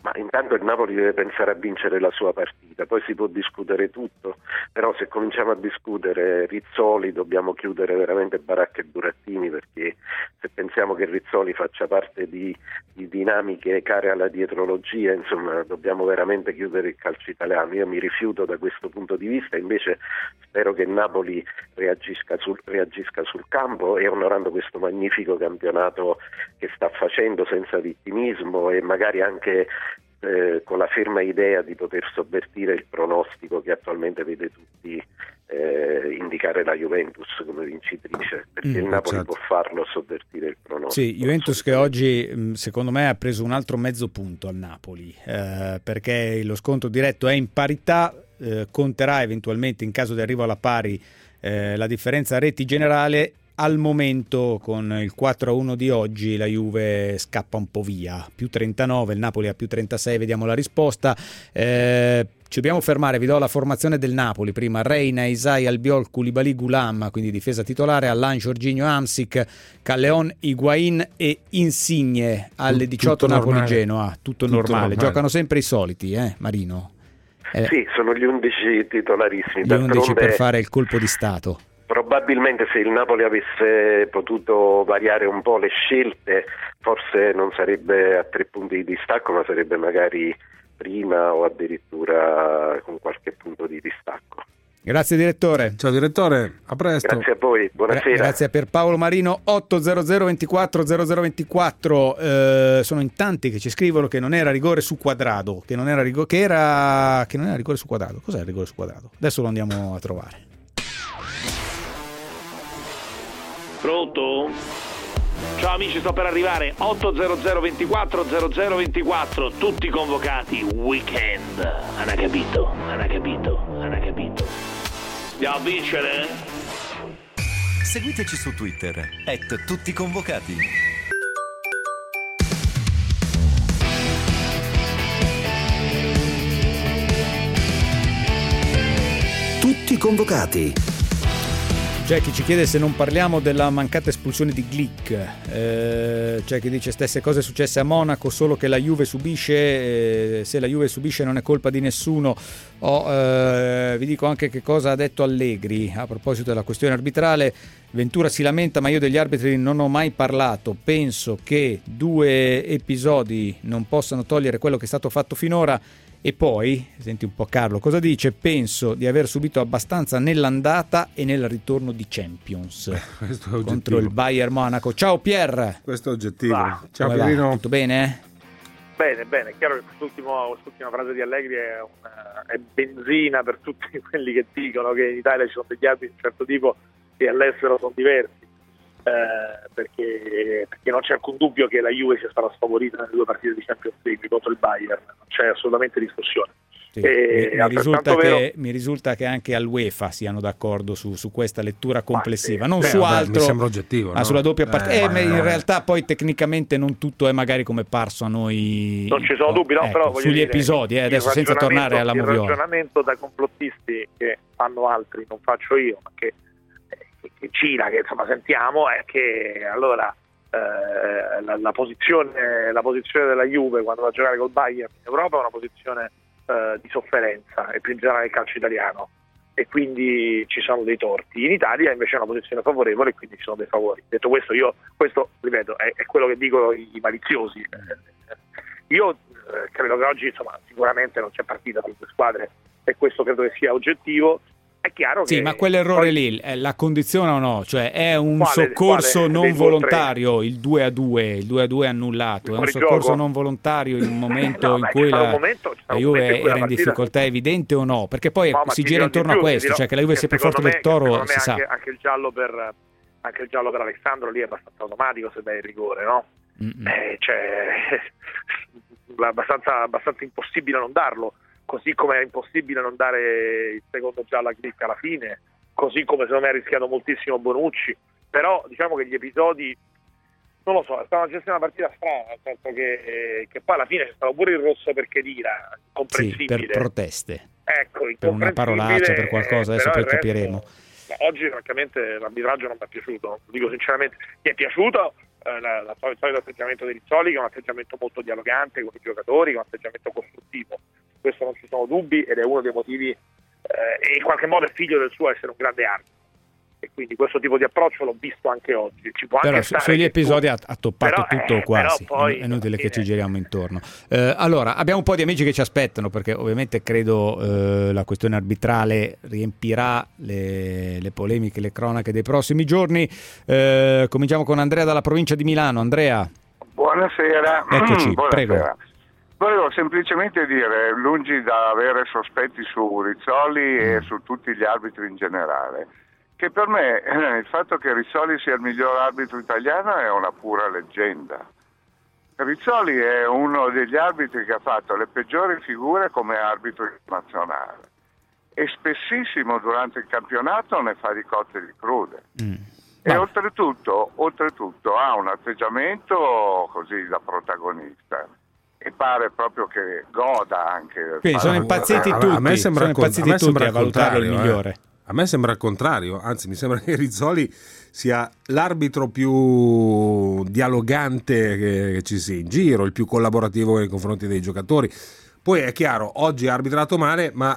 ma intanto il Napoli deve pensare a vincere la sua partita, poi si può discutere tutto, però se cominciamo a discutere Rizzoli dobbiamo chiudere veramente Baracca e Burattini, perché se pensiamo che Rizzoli faccia parte di dinamiche care alla dietrologia, insomma dobbiamo veramente chiudere il calcio italiano. Io mi rifiuto da questo punto di vista, invece spero che il Napoli reagisca sul campo e onorando questo magnifico campionato che sta facendo senza vittimismo e magari anche con la ferma idea di poter sovvertire il pronostico che attualmente vede tutti indicare la Juventus come vincitrice, perché il Napoli può farlo, sovvertire il pronostico. Sì, Juventus che oggi secondo me ha preso un altro mezzo punto al Napoli, perché lo scontro diretto è in parità, conterà eventualmente in caso di arrivo alla pari la differenza reti generale. Al momento con il 4-1 di oggi la Juve scappa un po' via, più 39, il Napoli ha più 36, vediamo la risposta. Ci dobbiamo fermare, vi do la formazione del Napoli prima: Reina, Isai, Albiol, Koulibaly, Goulam, quindi difesa titolare, Allan, Jorginho, Hamsik, Calleon, Higuain e Insigne. Alle 18 Napoli-Genoa, tutto normale, giocano sempre i soliti, Marino? Sì, sono gli 11 titolarissimi. Gli 11 per fare il colpo di Stato. Probabilmente se il Napoli avesse potuto variare un po' le scelte, forse non sarebbe a 3 punti di distacco, ma sarebbe magari prima o addirittura con qualche punto di distacco. Grazie direttore. Ciao direttore, a presto. Grazie a voi, buonasera. Grazie a Pierpaolo Marino. 800 24 0024. Sono in tanti che ci scrivono che non era rigore su Quadrado, che non era rigore su Quadrado. Cos'è il rigore su Quadrado? Adesso lo andiamo a trovare. Pronto? Ciao amici, sto per arrivare. 800 24 0024, tutti convocati. Weekend. Hanno capito? Andiamo a vincere? Seguiteci su Twitter @tutticonvocati. Tutti convocati. C'è chi ci chiede se non parliamo della mancata espulsione di Glick, c'è chi dice stesse cose successe a Monaco, solo che la Juve subisce, se la Juve subisce non è colpa di nessuno. Vi dico anche che cosa ha detto Allegri a proposito della questione arbitrale. Ventura si lamenta, ma io degli arbitri non ho mai parlato, penso che 2 episodi non possano togliere quello che è stato fatto finora. E poi, senti un po' Carlo, cosa dice? Penso di aver subito abbastanza nell'andata e nel ritorno di Champions contro il Bayern Monaco. Ciao Pier! Questo è oggettivo. Ciao Pierino. Tutto bene? Bene, è chiaro che quest'ultima frase di Allegri è benzina per tutti quelli che dicono che in Italia ci sono degli arbitri di un certo tipo e all'estero sono diversi. Perché non c'è alcun dubbio che la Juve sia stata sfavorita nelle 2 partite di Champions League contro il Bayern, non c'è assolutamente discussione. Sì, mi risulta che anche all'UEFA siano d'accordo su questa lettura complessiva, non su altro, mi sembra oggettivo, ma sulla doppia partita. In realtà poi tecnicamente non tutto è magari come parso a noi. Non ci sono dubbi, no, però sugli episodi, adesso senza tornare alla Moviola. Il ragionamento da complottisti che fanno altri, non faccio io, ma che Cina, che insomma sentiamo, è che allora la posizione della Juve quando va a giocare col Bayern in Europa è una posizione di sofferenza, e più in generale il calcio italiano, e quindi ci sono dei torti. In Italia invece è una posizione favorevole e quindi ci sono dei favori. Detto questo, questo ripeto è quello che dicono i maliziosi. Io credo che oggi insomma sicuramente non c'è partita per le 2 squadre, e questo credo che sia oggettivo. È chiaro che ma quell'errore lì la condiziona o no? Cioè è un soccorso non volontario il 2-2 annullato, è un soccorso non volontario in un momento in cui la Juve era in difficoltà evidente o no? Perché poi si gira intorno a questo, cioè che la Juve sia più forte del Toro, si sa. Anche il giallo per Alessandro lì è abbastanza automatico se dai il rigore, no? Abbastanza impossibile non darlo. Così come è impossibile non dare il secondo giallo a Glick alla fine, così come secondo me ha rischiato moltissimo Bonucci. Però diciamo che gli episodi, non lo so, è stata una partita strana, nel senso che poi alla fine c'è stato pure il rosso per Khedira, incomprensibile. Sì, per proteste, ecco, per una parolaccia, per qualcosa, adesso poi capiremo. Oggi francamente l'arbitraggio non mi è piaciuto, lo dico sinceramente. Mi è piaciuto il solito atteggiamento di Rizzoli, che è un atteggiamento molto dialogante con i giocatori, che è un atteggiamento costruttivo. Questo non ci sono dubbi ed è uno dei motivi, e in qualche modo è figlio del suo essere un grande arbitro. E quindi questo tipo di approccio l'ho visto anche oggi. Ci può però anche sugli episodi ha toppato tutto quasi, poi, è inutile che ci giriamo intorno. Allora, abbiamo un po' di amici che ci aspettano, perché ovviamente credo la questione arbitrale riempirà le polemiche, le cronache dei prossimi giorni. Cominciamo con Andrea dalla provincia di Milano. Andrea. Buonasera. Eccoci, Buonasera. prego. Volevo semplicemente dire, lungi da avere sospetti su Rizzoli e su tutti gli arbitri in generale, che per me il fatto che Rizzoli sia il miglior arbitro italiano è una pura leggenda. Rizzoli è uno degli arbitri che ha fatto le peggiori figure come arbitro internazionale e spessissimo durante il campionato ne fa di cotte e di crude. E oltretutto ha un atteggiamento così da protagonista e pare proprio che goda anche. Quindi sono impazziti tutti, a me sembra a valutarlo il migliore. A me sembra il contrario, anzi mi sembra che Rizzoli sia l'arbitro più dialogante che ci sia in giro, il più collaborativo nei confronti dei giocatori. Poi è chiaro, oggi ha arbitrato male, ma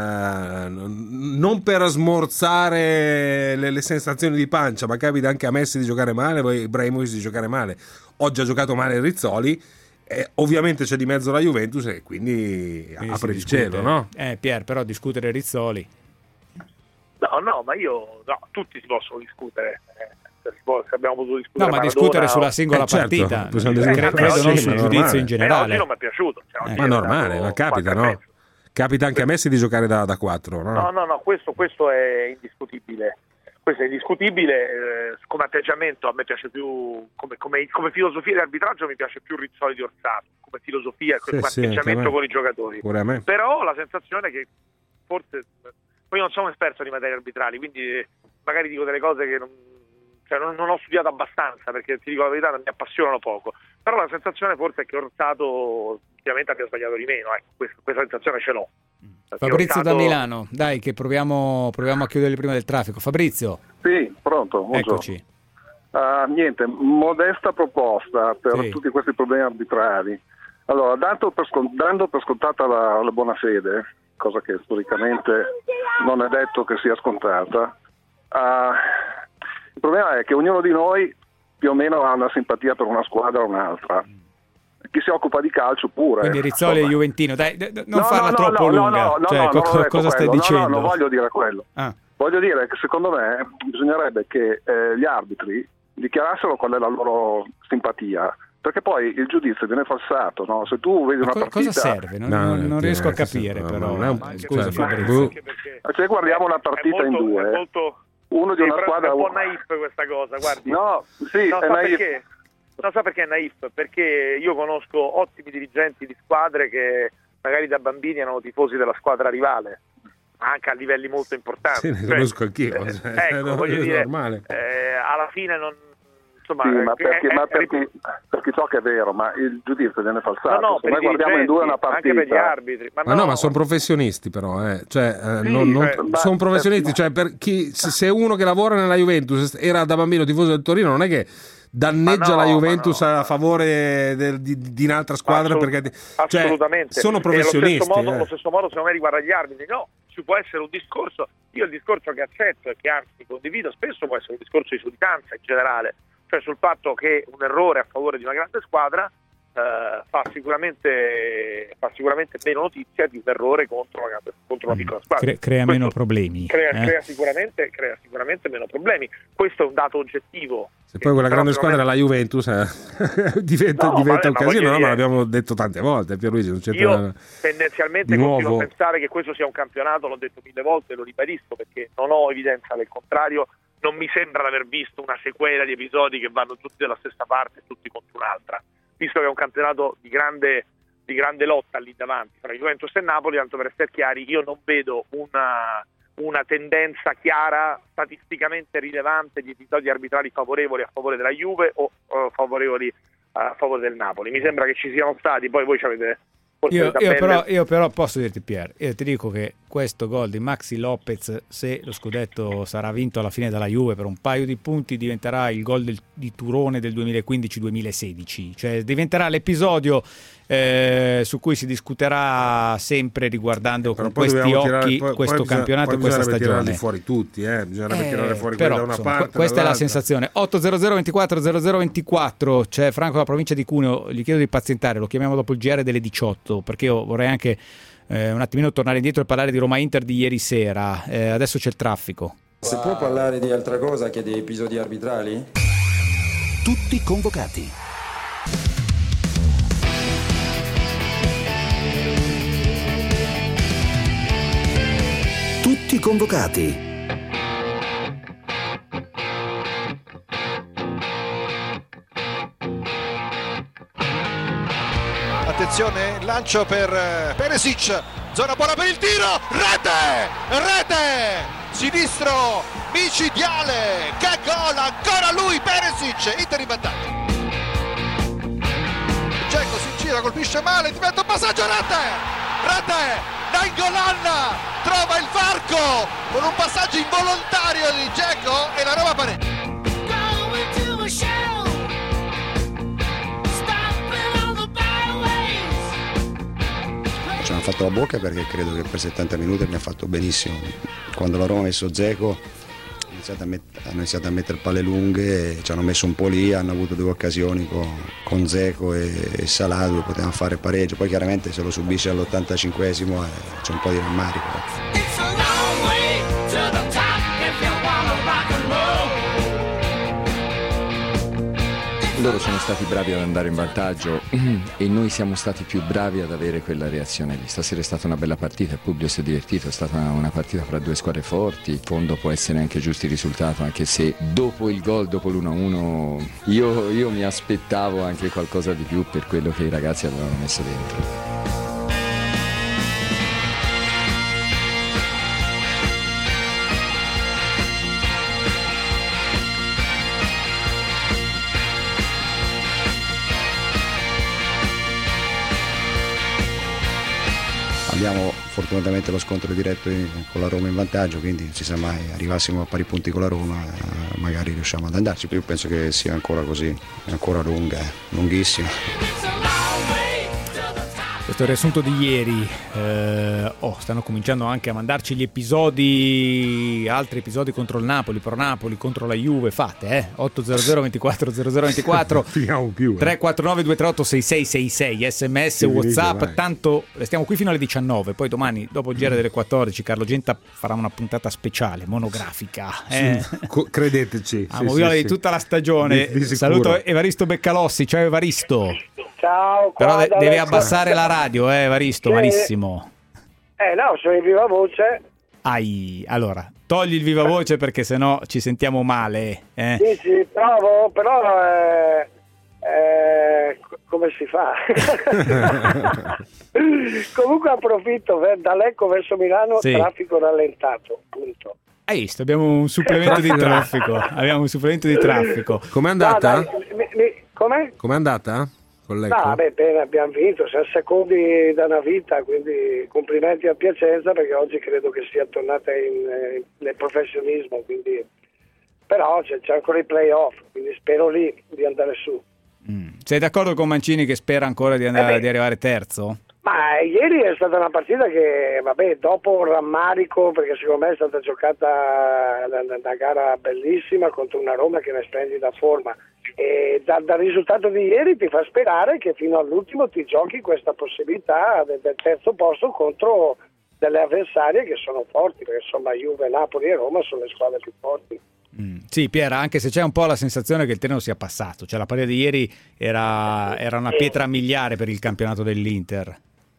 non per smorzare le sensazioni di pancia, ma capita anche a Messi di giocare male, poi Ibrahimovic di giocare male. Oggi ha giocato male Rizzoli. Ovviamente c'è di mezzo la Juventus e quindi apre il cielo, no? Pier, però discutere Rizzoli. No, ma tutti si possono discutere. Se abbiamo potuto discutere no, ma discutere sulla singola partita, credo non sul giudizio in generale. Non mi è piaciuto. Ma normale, ma capita, no? Capita anche a Messi di giocare da 4, no? No, questo è indiscutibile. Questo è indiscutibile, come atteggiamento a me piace più, come filosofia di arbitraggio mi piace più Rizzoli di Orsato, come filosofia, come atteggiamento con i giocatori. Però la sensazione è che forse, poi non sono un esperto di materie arbitrali, quindi magari dico delle cose che non ho studiato abbastanza, perché ti dico la verità, mi appassionano poco, però la sensazione forse è che Orsato ovviamente abbia sbagliato di meno, questa sensazione ce l'ho. Fabrizio da Milano, dai che proviamo a chiudere prima del traffico. Fabrizio. Sì, pronto. Eccoci. Niente, modesta proposta per tutti questi problemi arbitrali. Allora, dando per scontata la buona fede, cosa che storicamente non è detto che sia scontata, il problema è che ognuno di noi più o meno ha una simpatia per una squadra o un'altra. Chi si occupa di calcio pure. Quindi Rizzoli è juventino, dai, non farla troppo lunga. Cosa stai dicendo? No, non voglio dire quello. Voglio dire che secondo me bisognerebbe che gli arbitri dichiarassero qual è la loro simpatia, perché poi il giudizio viene falsato, no? Se tu vedi una partita... Cosa serve? Non riesco a capire, però. Scusa Fabrizio. Se guardiamo una partita in due, uno di una squadra... È un po' naif questa cosa, guardi. No, sì, è naif. Perché? Non so perché è naif, perché io conosco ottimi dirigenti di squadre che magari da bambini erano tifosi della squadra rivale, anche a livelli molto importanti. Sì, ne conosco anch'io. Voglio dire, normale. Alla fine non... Insomma, sì, ma perché so che è vero, ma il giudizio viene falsato. No, se noi guardiamo in due una partita, anche per gli arbitri. Ma sono professionisti, però, sono professionisti. Cioè, per chi, se uno che lavora nella Juventus era da bambino tifoso del Torino, non è che danneggia la Juventus a favore di un'altra squadra, perché assolutamente sono professionisti. Allo stesso modo, secondo me, riguarda gli arbitri, no, ci può essere un discorso. Io il discorso che accetto e che anzi condivido spesso può essere un discorso di sudditanza in generale, cioè sul fatto che un errore a favore di una grande squadra fa sicuramente meno notizia di un errore contro una piccola squadra. Crea meno problemi. Crea sicuramente meno problemi. Questo è un dato oggettivo. Se poi quella grande squadra è la Juventus diventa un casino, ma l'abbiamo detto tante volte, Pierluigi, non c'è io tendenzialmente continuo a pensare che questo sia un campionato, l'ho detto 1000 volte e lo ribadisco perché non ho evidenza del contrario. Non mi sembra di aver visto una sequela di episodi che vanno tutti dalla stessa parte e tutti contro un'altra. Visto che è un campionato di grande lotta lì davanti tra Juventus e Napoli, tanto per essere chiari, io non vedo una tendenza chiara, statisticamente rilevante, di episodi arbitrali favorevoli a favore della Juve o favorevoli a favore del Napoli. Mi sembra che ci siano stati, poi voi avete Io però posso dirti, Pier, io ti dico che questo gol di Maxi Lopez, se lo scudetto sarà vinto alla fine dalla Juve per un paio di punti, diventerà il gol di Turone del 2015-2016, cioè diventerà l'episodio su cui si discuterà sempre riguardando con questi occhi questo campionato e questa stagione. Tirarli fuori tutti, bisognerebbe tirare fuori però, quelli da una parte. Questa è la sensazione. 800 24 0024, c'è Franco dalla provincia di Cuneo, gli chiedo di pazientare, lo chiamiamo dopo il GR delle 18, perché io vorrei anche un attimino tornare indietro e parlare di Roma-Inter di ieri sera. Adesso c'è il traffico. Si può parlare di altra cosa che di episodi arbitrali? Tutti convocati. Tutti convocati. Attenzione, lancio per Perisic, zona buona per il tiro, rete, sinistro, micidiale, che gol, ancora lui, Perisic, Inter in vantaggio. Dzeko si gira, colpisce male, diventa un passaggio, rete, Nainggolan trova il varco con un passaggio involontario di Dzeko e la Roma pareggia. Ci hanno fatto la bocca perché credo che per 70 minuti mi ha fatto benissimo. Quando la Roma ha messo Dzeko hanno iniziato a mettere palle lunghe, ci hanno messo un po' lì, hanno avuto due occasioni con Dzeko e Salah dove potevano fare pareggio, poi chiaramente se lo subisce all'85esimo c'è un po' di rammarico. Loro sono stati bravi ad andare in vantaggio e noi siamo stati più bravi ad avere quella reazione lì. Stasera è stata una bella partita, il pubblico si è divertito, è stata una partita fra due squadre forti. In fondo può essere anche giusto il risultato, anche se dopo il gol, dopo l'1-1, io mi aspettavo anche qualcosa di più per quello che i ragazzi avevano messo dentro. Abbiamo fortunatamente lo scontro diretto con la Roma in vantaggio, quindi non si sa mai, arrivassimo a pari punti con la Roma, magari riusciamo ad andarci. Io penso che sia ancora così, è ancora lunga, lunghissima. Questo è il riassunto di ieri. Stanno cominciando anche a mandarci gli episodi, altri episodi contro il Napoli, pro Napoli, contro la Juve. Fate 800 24 0024 349 238 6666 sms WhatsApp. Tanto restiamo qui fino alle 19, poi domani dopo il GR delle 14 Carlo Genta farà una puntata speciale monografica, credeteci, di tutta la stagione. Di saluto Evaristo Beccalossi. Ciao Evaristo. Ciao. Però devi abbassare la radio, Evaristo, malissimo. No, sono in viva voce. Allora, togli il viva voce perché sennò ci sentiamo male. Sì, provo, però come si fa? Comunque approfitto, da Lecco verso Milano, traffico rallentato, punto. Hai visto, abbiamo un supplemento di traffico. Com'è andata? Com'è? Com'è andata? Bene, abbiamo vinto, siamo secondi da una vita, quindi complimenti a Piacenza perché oggi credo che sia tornata nel professionismo, quindi però c'è ancora i play-off, quindi spero lì di andare su. Sei d'accordo con Mancini che spera ancora di arrivare terzo? Ma ieri è stata una partita che, dopo un rammarico, perché secondo me è stata giocata una gara bellissima contro una Roma che è in splendida forma, e dal risultato di ieri ti fa sperare che fino all'ultimo ti giochi questa possibilità del terzo posto contro delle avversarie che sono forti, perché insomma Juve, Napoli e Roma sono le squadre più forti. Sì, Piera, anche se c'è un po' la sensazione che il treno sia passato, cioè la partita di ieri era una pietra miliare per il campionato dell'Inter.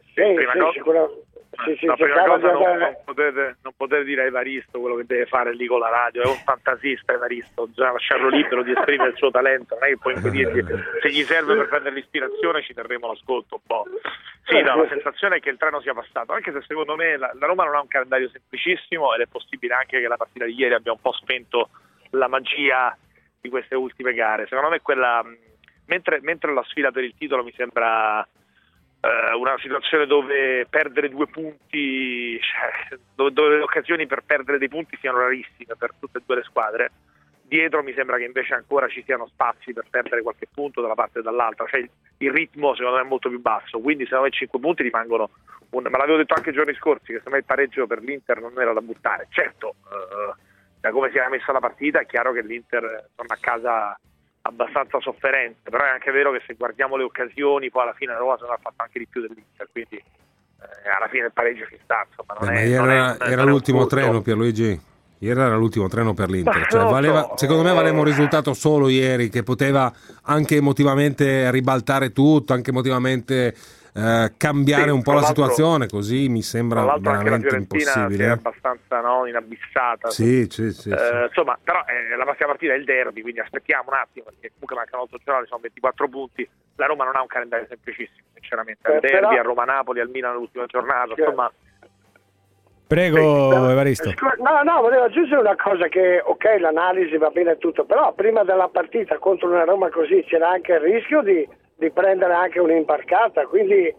La prima cosa non potete dire a Evaristo quello che deve fare lì con la radio, è un fantasista Evaristo, bisogna lasciarlo libero di esprimere il suo talento, non è che poi dirgli, se gli serve per prendere l'ispirazione ci terremo l'ascolto un po'. La sensazione è che il treno sia passato, anche se secondo me la Roma non ha un calendario semplicissimo ed è possibile anche che la partita di ieri abbia un po' spento la magia di queste ultime gare. Secondo me quella mentre la sfida per il titolo mi sembra una situazione dove perdere 2 punti, cioè, dove le occasioni per perdere dei punti siano rarissime per tutte e 2 le squadre. Dietro mi sembra che invece ancora ci siano spazi per perdere qualche punto da una parte e dall'altra, cioè il ritmo secondo me è molto più basso, quindi secondo me 5 punti rimangono, ma l'avevo detto anche i giorni scorsi, che secondo me il pareggio per l'Inter non era da buttare. Certo, da come si era messa la partita è chiaro che l'Inter torna a casa abbastanza sofferente, però è anche vero che se guardiamo le occasioni poi alla fine la Roma ha fatto anche di più dell'Inter, quindi alla fine il pareggio ci sta, insomma. Era l'ultimo treno, Pierluigi. Ieri era l'ultimo treno per l'Inter, cioè, secondo me valeva un risultato solo ieri, che poteva anche emotivamente ribaltare tutto, anche emotivamente cambiare un po' la situazione, così mi sembra veramente impossibile. È abbastanza inabissata. Sì. Insomma, però la prossima partita è il derby, quindi aspettiamo un attimo, perché comunque mancano 8 giornate, sono 24 punti. La Roma non ha un calendario semplicissimo, sinceramente. Al derby, a Roma-Napoli, al Milan l'ultima giornata, insomma. Prego, Evaristo. No, volevo aggiungere una cosa, che ok, l'analisi va bene tutto, però prima della partita contro una Roma così c'era anche il rischio di prendere anche un'imbarcata, quindi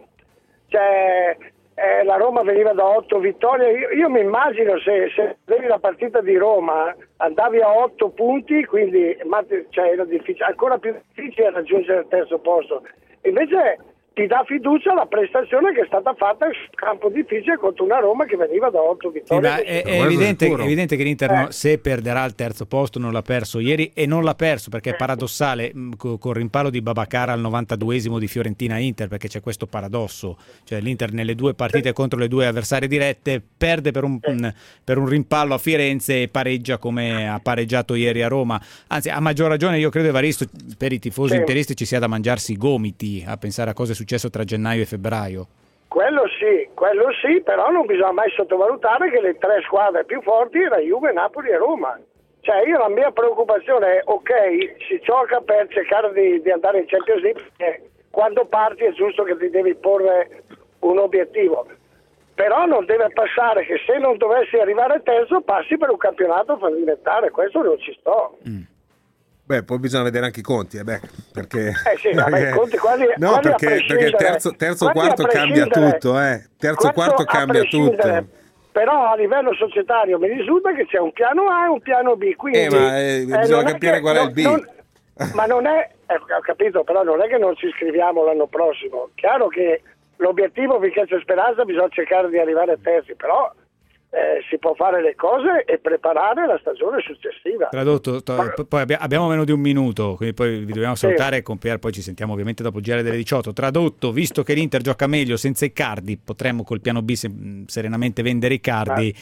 la Roma veniva da 8 vittorie. Io mi immagino se vedevi la partita di Roma andavi a 8 punti, quindi era difficile, ancora più difficile raggiungere il terzo posto. Invece ti dà fiducia la prestazione che è stata fatta in campo difficile contro una Roma che veniva da 8 vittorie. Sì, è evidente che l'Inter se perderà il terzo posto, non l'ha perso ieri, e non l'ha perso perché è paradossale, con rimpallo di Babacar al 92esimo di Fiorentina-Inter, perché c'è questo paradosso, cioè l'Inter nelle 2 partite contro le 2 avversarie dirette perde per un rimpallo a Firenze e pareggia come ha pareggiato ieri a Roma. Anzi, a maggior ragione io credo, Evaristo, per i tifosi interisti ci sia da mangiarsi i gomiti a pensare a cose successo tra gennaio e febbraio. Quello sì, però non bisogna mai sottovalutare che le 3 squadre più forti erano Juve, Napoli e Roma. Cioè la mia preoccupazione è, ok, si gioca per cercare di andare in Champions League, perché quando parti è giusto che ti devi porre un obiettivo, però non deve passare che se non dovessi arrivare terzo passi per un campionato fallimentare, questo non ci sto. Poi bisogna vedere anche i conti, perché i conti perché terzo quarto cambia tutto, terzo quarto cambia tutto. Però a livello societario mi risulta che c'è un piano A e un piano B, quindi bisogna capire qual è il B. Ma non è, ho capito, però non è che non ci iscriviamo l'anno prossimo. Chiaro che l'obiettivo, finché c'è speranza, bisogna cercare di arrivare terzi, però si può fare le cose e preparare la stagione successiva. Tradotto, poi abbiamo meno di un minuto, quindi poi vi dobbiamo salutare con Pier, poi ci sentiamo ovviamente dopo il GR delle 18. Tradotto, visto che l'Inter gioca meglio senza Icardi, potremmo col piano B serenamente vendere Icardi.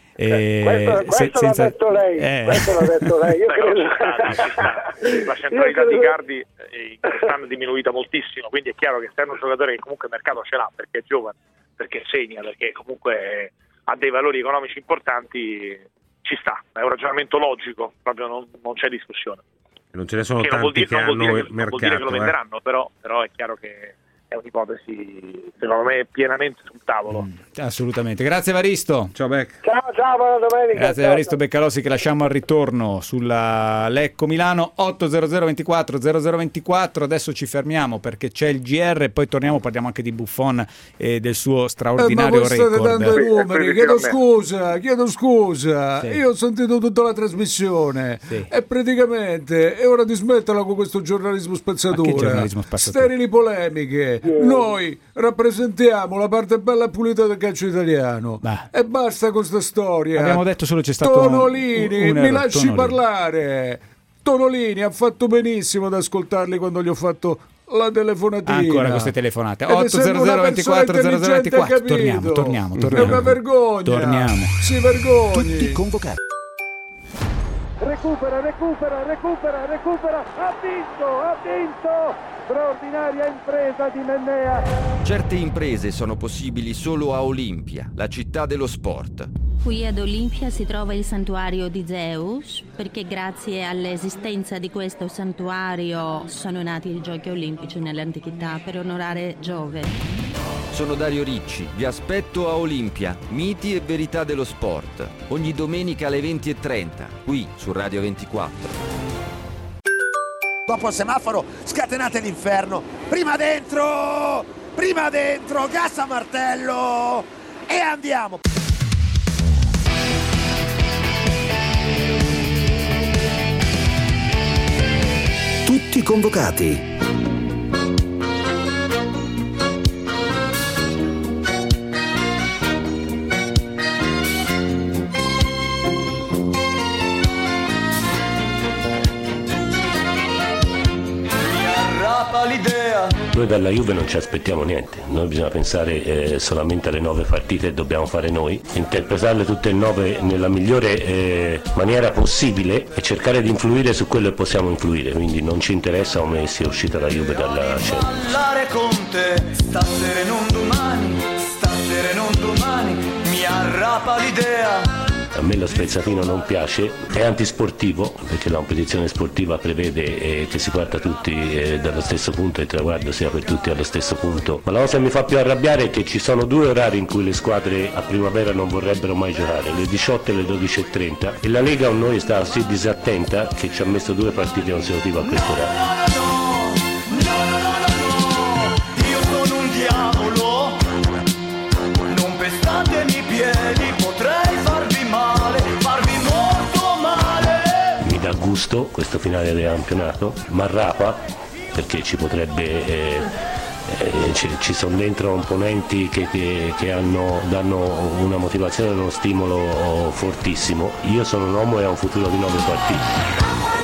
Questo l'ha detto lei, io credo. La centralità di Icardi quest'anno è diminuita moltissimo, quindi è chiaro che se è un giocatore che comunque il mercato ce l'ha, perché è giovane, perché segna, perché comunque ha dei valori economici importanti, ci sta, è un ragionamento logico, proprio non c'è discussione. Non ce ne sono tanti che hanno il mercato. Non vuol dire che lo venderanno, però è chiaro che è un'ipotesi, secondo me, pienamente sul tavolo. Assolutamente. Grazie Evaristo. Ciao Beck. Ciao, buona domenica. Grazie Evaristo Beccalossi, che lasciamo al ritorno sulla Lecco Milano 800 24 0024. Adesso ci fermiamo perché c'è il GR e poi torniamo, parliamo anche di Buffon e del suo straordinario record. State dando i numeri, chiedo scusa. Sì. Io ho sentito tutta la trasmissione e praticamente è ora di smetterla con questo giornalismo spazzatura. Sterili polemiche. Noi rappresentiamo la parte bella e pulita del calcio italiano e basta con sta storia. Abbiamo detto solo c'è stato Tonolini, mi lasci parlare. Tonolini ha fatto benissimo ad ascoltarli quando gli ho fatto la telefonatina. Ancora queste telefonate 800 24 0024. Torniamo. È una vergogna. Si vergogni. Tutti convocati. Recupera, ha vinto! Straordinaria impresa di Mennea. Certe imprese sono possibili solo a Olimpia, la città dello sport. Qui ad Olimpia si trova il santuario di Zeus, perché grazie all'esistenza di questo santuario sono nati i giochi olimpici nell'antichità per onorare Giove. Sono Dario Ricci, vi aspetto a Olimpia, miti e verità dello sport, ogni domenica alle 20:30, qui su Radio 24. Dopo il semaforo scatenate l'inferno. Prima dentro, gas a martello e andiamo. Tutti convocati. L'idea. Noi dalla Juve non ci aspettiamo niente, noi bisogna pensare solamente alle 9 partite che dobbiamo fare noi, interpretarle tutte e 9 nella migliore maniera possibile e cercare di influire su quello che possiamo influire, quindi non ci interessa come sia uscita la Juve dalla Champions. Parlare con te, stasera non domani, mi arrapa l'idea. A me lo spezzatino non piace, è antisportivo perché la competizione sportiva prevede che si parta tutti dallo stesso punto e il traguardo sia per tutti allo stesso punto, ma la cosa che mi fa più arrabbiare è che ci sono 2 orari in cui le squadre a primavera non vorrebbero mai giocare, le 18 e le 12:30, e la Lega con noi sta così disattenta che ci ha messo 2 partite consecutivo a questo orario. Io sono un diavolo, non pestatemi i piedi, potrei farvi molto male. Mi dà gusto questo finale del campionato, m'arrapa perché ci potrebbe ci sono dentro componenti che danno una motivazione e uno stimolo fortissimo. Io sono un uomo e ho un futuro di 9 partite.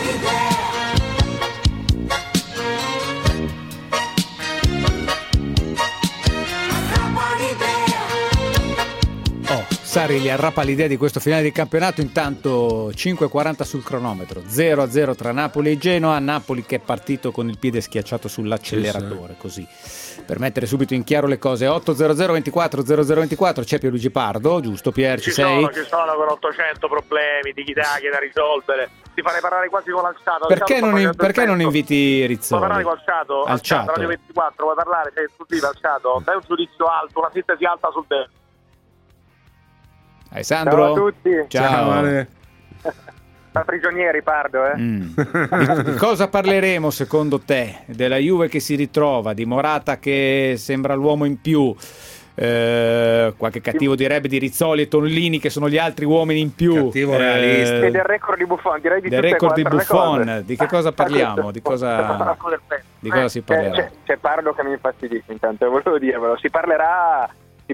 Sarri li arrapa l'idea di questo finale di campionato. Intanto 5:40 sul cronometro, 0-0 tra Napoli e Genoa. Napoli che è partito con il piede schiacciato sull'acceleratore, così per mettere subito in chiaro le cose. 800 24 0024. C'è Pierluigi Pardo, giusto Pier? Ci sei? Ci sono con 800 problemi di chitaglie da risolvere. Ti farei parlare quasi con l'Alciato. Perché non inviti Rizzoli? Vuoi parlare con Alciato? Radio 24, vuoi parlare? Sei esclusiva, Alciato? Dai un giudizio alto, una sintesi alta sul bene. Alessandro? Ciao a tutti. Ciao. Da prigionieri, Pardo, Di cosa parleremo secondo te? Della Juve che si ritrova, di Morata che sembra l'uomo in più, qualche cattivo direbbe di Rizzoli e Tonlini che sono gli altri uomini in più, cattivo realista, e del record di Buffon, direi di del tutte record di Buffon. Cose. Di che cosa parliamo? Di cosa si parlerà? C'è Pardo che mi infastidisce, intanto volevo dirvelo. Si parlerà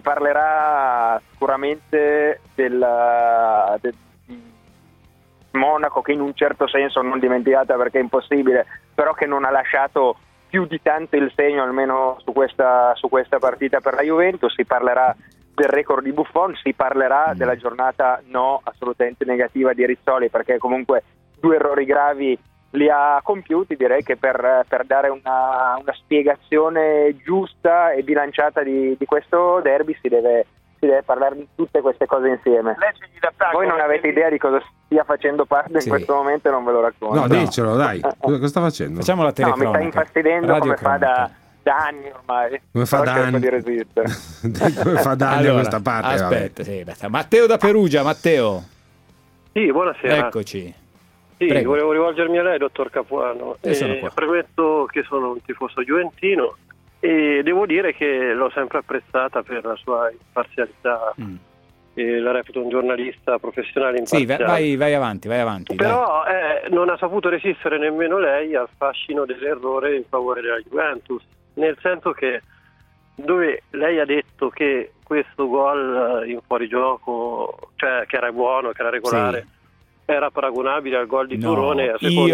sicuramente del Monaco, che in un certo senso non dimenticata perché è impossibile, però che non ha lasciato più di tanto il segno, almeno su questa partita per la Juventus. Si parlerà del record di Buffon, si parlerà della giornata assolutamente negativa di Rizzoli, perché comunque 2 errori gravi li ha compiuti. Direi che per dare una spiegazione giusta e bilanciata di questo derby si deve parlare di tutte queste cose insieme. Voi non avete idea di cosa stia facendo Pardo in questo momento e non ve lo racconto. No, dicelo, dai. Cosa sta facendo? Facciamo la telecronaca. No, mi sta infastidendo come fa da anni ormai. Come fa da anni? Di resistere. Come fa da anni a questa parte? Aspetta. Matteo da Perugia, Matteo. Sì, buonasera. Eccoci. Sì, Prego. volevo rivolgermi a lei, dottor Capuano. Premetto che sono un tifoso juventino e devo dire che l'ho sempre apprezzata per la sua imparzialità. La reputo un giornalista professionale imparziale. Sì, vai avanti. Però non ha saputo resistere nemmeno lei al fascino dell'errore in favore della Juventus, nel senso che dove lei ha detto che questo gol in fuorigioco, cioè che era buono, che era regolare, era paragonabile al gol di Turone.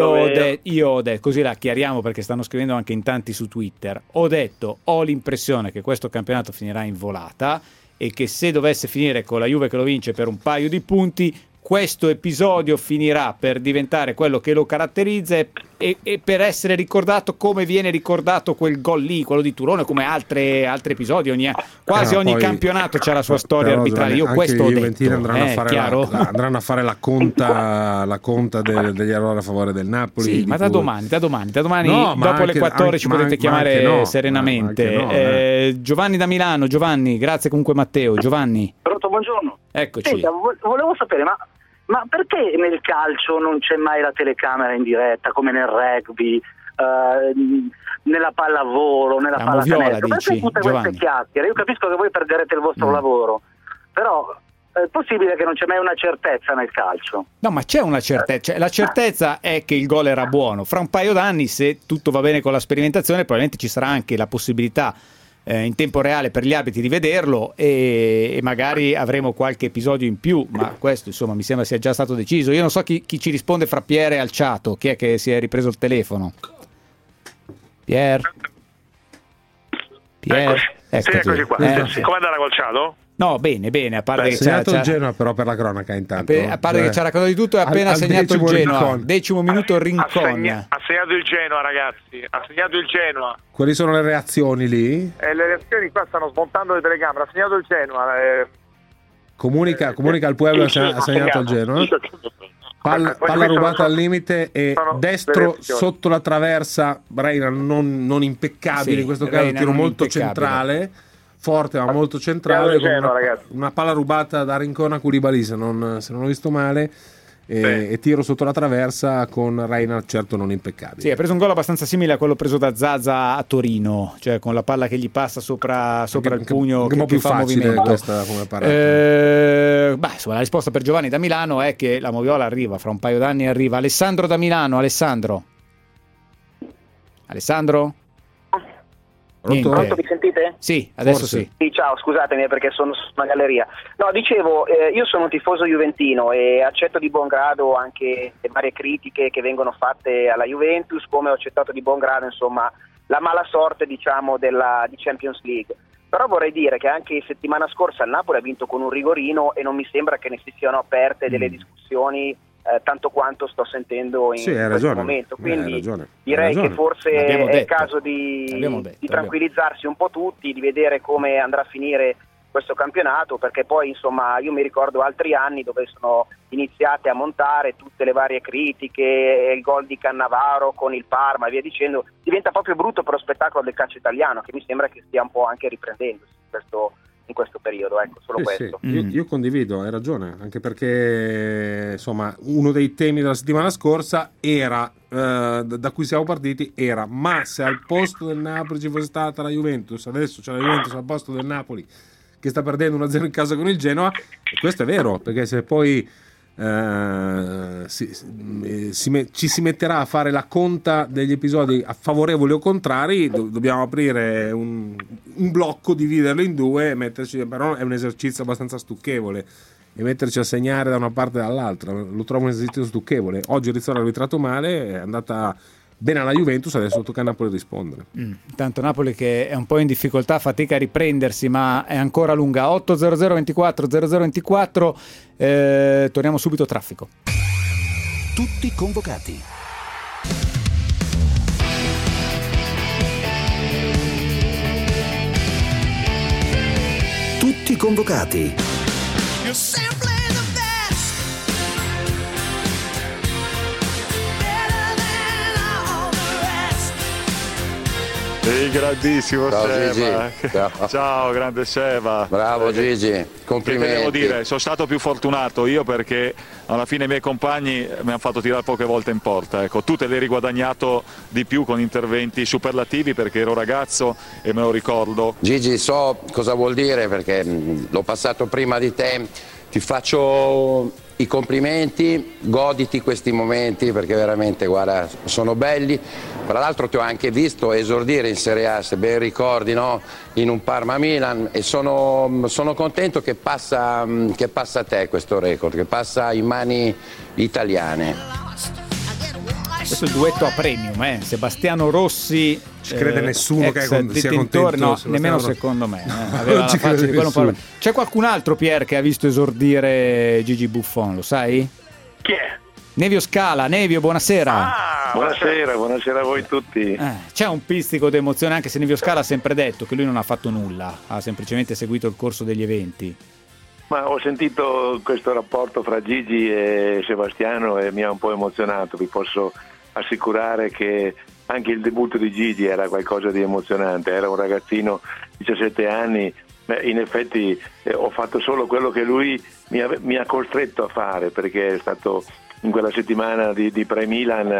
Io ho detto, così la chiariamo perché stanno scrivendo anche in tanti su Twitter, ho l'impressione che questo campionato finirà in volata e che se dovesse finire con la Juve che lo vince per un paio di punti, questo episodio finirà per diventare quello che lo caratterizza e per essere ricordato come viene ricordato quel gol lì, quello di Turone, come altri episodi. Quasi ogni campionato c'ha la sua storia arbitrale. Io questo ho detto. Andranno a fare la conta degli errori a favore del Napoli. Sì, ma da domani dopo le 14 potete chiamare serenamente. Giovanni da Milano. Giovanni, grazie comunque Matteo. Giovanni. Pronto, buongiorno. Eccoci. Senta, volevo sapere, ma perché nel calcio non c'è mai la telecamera in diretta come nel rugby, nella pallavolo, nella pallacanestro, perché tutte queste chiacchiere? Io capisco che voi perderete il vostro lavoro, però è possibile che non c'è mai una certezza nel calcio. No, ma c'è una certezza. La certezza è che il gol era buono. Fra un paio d'anni, se tutto va bene con la sperimentazione, probabilmente ci sarà anche la possibilità in tempo reale per gli arbitri di vederlo e magari avremo qualche episodio in più, ma questo insomma mi sembra sia già stato deciso. Io non so chi ci risponde fra Pierre e Alciato. Chi è che si è ripreso il telefono? Pierre? Eccoci qua. Come andava Colciato? No, bene, a parte che segnato il Genoa, però per la cronaca intanto. A parte che ci ha raccontato di tutto, è appena segnato il Genoa. 10° minuto Rincon. Ha segnato il Genoa, ragazzi. Ha segnato il Genoa. Quali sono le reazioni lì? Le reazioni qua stanno smontando le telecamere. Ha segnato il Genoa. Comunica al pueblo, ha segnato il Genoa. Palla rubata al limite e destro sotto la traversa. Reina non impeccabile, in questo caso tiro molto centrale, forte ma molto centrale, una palla rubata da Rincon a Koulibaly, se non ho visto male, e tiro sotto la traversa con Reina certo non impeccabile. Sì, ha preso un gol abbastanza simile a quello preso da Zaza a Torino, cioè con la palla che gli passa sopra il pugno, che fa movimento. Questa come parata. Insomma, la risposta per Giovanni da Milano è che la Moviola arriva, fra un paio d'anni arriva. Alessandro da Milano. Alessandro? Pronto, mi sentite? Sì, adesso sì. Sì, ciao, scusatemi perché sono su una galleria. No, dicevo, io sono un tifoso juventino e accetto di buon grado anche le varie critiche che vengono fatte alla Juventus, come ho accettato di buon grado, insomma, la mala sorte, diciamo, di Champions League. Però vorrei dire che anche settimana scorsa il Napoli ha vinto con un rigorino e non mi sembra che ne si siano aperte delle discussioni tanto quanto sto sentendo in questo momento, quindi direi che forse è il caso di tranquillizzarsi un po' tutti, di vedere come andrà a finire questo campionato, perché poi insomma io mi ricordo altri anni dove sono iniziate a montare tutte le varie critiche, il gol di Cannavaro con il Parma e via dicendo, diventa proprio brutto per lo spettacolo del calcio italiano, che mi sembra che stia un po' anche riprendendosi in questo periodo, ecco, solo questo. Sì. Io condivido, hai ragione, anche perché insomma uno dei temi della settimana scorsa era da cui siamo partiti era: ma se al posto del Napoli ci fosse stata la Juventus, adesso c'è la Juventus al posto del Napoli che sta perdendo 1-0 in casa con il Genoa, e questo è vero, perché se poi ci si metterà a fare la conta degli episodi a favorevoli o contrari, dobbiamo aprire un blocco, dividerlo in due e metterci, però è un esercizio abbastanza stucchevole, e metterci a segnare da una parte e dall'altra lo trovo un esercizio stucchevole. Oggi Rizzoli ha arbitrato male, è andata bene alla Juventus, adesso tocca a Napoli rispondere. Tanto Napoli che è un po' in difficoltà, fatica a riprendersi, ma è ancora lunga. 800 24 0024. Torniamo subito. Traffico. Tutti convocati. Tutti convocati. Il grandissimo Seba. Ciao, grande Seba. Bravo Gigi, complimenti. Che devo dire, sono stato più fortunato io, perché alla fine i miei compagni mi hanno fatto tirare poche volte in porta. Ecco, tu te l'hai riguadagnato di più con interventi superlativi, perché ero ragazzo e me lo ricordo. Gigi, so cosa vuol dire, perché l'ho passato prima di te. Ti faccio i complimenti, goditi questi momenti, perché veramente, guarda, sono belli. Tra l'altro ti ho anche visto esordire in Serie A, se ben ricordi, no? In un Parma-Milan, e sono contento che passa a te questo record, che passa in mani italiane. Questo è il duetto a premium, Sebastiano Rossi. Ci crede nessuno che sia contento? No, nemmeno secondo me. Aveva la faccia di quello. C'è qualcun altro, Pier, che ha visto esordire Gigi Buffon, lo sai? Chi è? Nevio Scala. Nevio, buonasera. Buonasera a voi tutti. C'è un pizzico di emozione, anche se Nevio Scala ha sempre detto che lui non ha fatto nulla, ha semplicemente seguito il corso degli eventi. Ma ho sentito questo rapporto fra Gigi e Sebastiano e mi ha un po' emozionato. Vi posso assicurare che anche il debutto di Gigi era qualcosa di emozionante. Era un ragazzino, 17 anni, in effetti ho fatto solo quello che lui mi ha costretto a fare, perché è stato in quella settimana di pre-Milan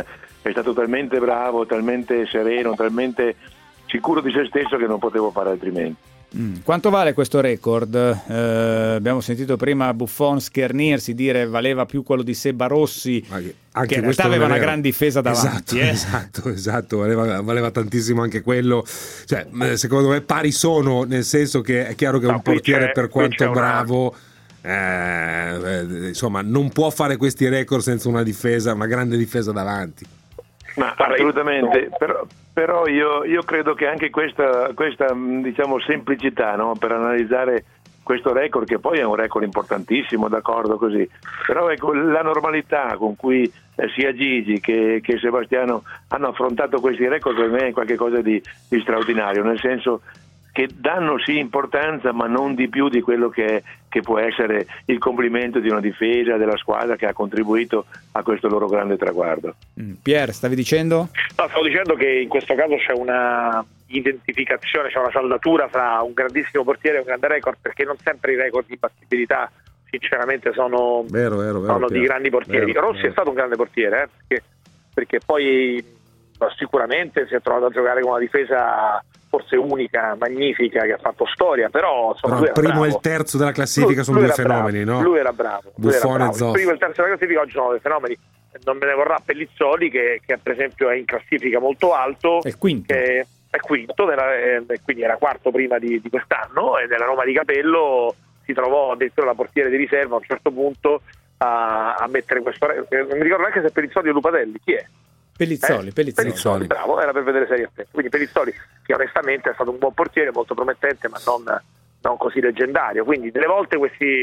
è stato talmente bravo, talmente sereno, talmente sicuro di se stesso che non potevo fare altrimenti. Quanto vale questo record? Abbiamo sentito prima Buffon schernirsi, dire valeva più quello di Seba Rossi, anche che in realtà aveva una gran difesa davanti. Esatto, valeva tantissimo anche quello. Cioè, secondo me pari sono, nel senso che è chiaro che un portiere, per quanto bravo, insomma, non può fare questi record senza una grande difesa davanti. Ma assolutamente, però io credo che anche questa diciamo semplicità, no? Per analizzare questo record, che poi è un record importantissimo, d'accordo così, però ecco, la normalità con cui sia Gigi che Sebastiano hanno affrontato questi record per me è qualcosa di straordinario, nel senso che danno sì importanza, ma non di più di quello che può essere il complimento di una difesa della squadra che ha contribuito a questo loro grande traguardo. Pier, stavi dicendo? No, stavo dicendo che in questo caso c'è una identificazione, c'è una saldatura fra un grandissimo portiere e un grande record, perché non sempre i record di battibilità sinceramente sono di grandi portieri. Rossi è stato un grande portiere, perché poi sicuramente si è trovato a giocare con una difesa forse unica, magnifica, che ha fatto storia, però il primo e il terzo della classifica sono due fenomeni, bravo, no? Lui era bravo. Buffon e Zoff. Il primo e il terzo della classifica oggi sono dei fenomeni. Non me ne vorrà Pellizzoli, che per esempio è in classifica molto alto, è quinto, e quindi era quarto prima di quest'anno, e nella Roma di Capello si trovò addirittura la portiere di riserva a un certo punto a mettere questo. Non mi ricordo neanche se Pellizzoli o Lupatelli, chi è? Pellizzoli. Bravo, era per vedere serie a te. Quindi Pellizzoli, che onestamente è stato un buon portiere, molto promettente, ma non così leggendario. Quindi delle volte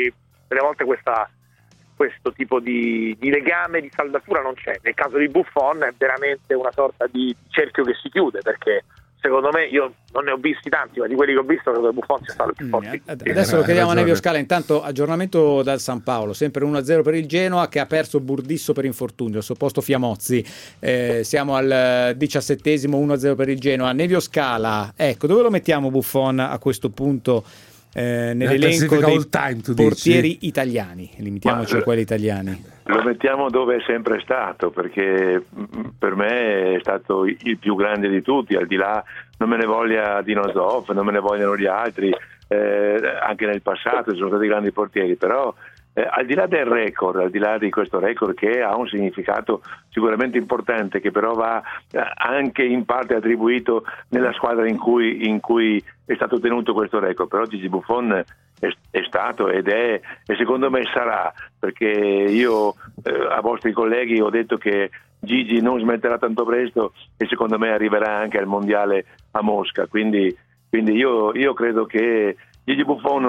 questo tipo di legame, di saldatura non c'è. Nel caso di Buffon è veramente una sorta di cerchio che si chiude, perché secondo me, io non ne ho visti tanti, ma di quelli che ho visto credo che Buffon sia stato il più forte. Adesso lo chiediamo a Nevio Scala. Intanto aggiornamento dal San Paolo, sempre 1-0 per il Genoa, che ha perso Burdisso per infortunio, al suo posto Fiamozzi. Siamo al 17esimo, 1-0 per il Genoa. Nevio Scala, ecco, dove lo mettiamo Buffon a questo punto nell'elenco dei portieri italiani? Limitiamoci a quelli italiani. Lo mettiamo dove è sempre stato, perché per me è stato il più grande di tutti, al di là, non me ne voglia Dino Zoff, non me ne vogliono gli altri, anche nel passato sono stati grandi portieri, però al di là del record, al di là di questo record che ha un significato sicuramente importante, che però va anche in parte attribuito nella squadra in cui è stato tenuto questo record, però Gigi Buffon è stato ed è, e secondo me sarà, perché io a vostri colleghi ho detto che Gigi non smetterà tanto presto e secondo me arriverà anche al mondiale a Mosca, quindi io credo che Gigi Buffon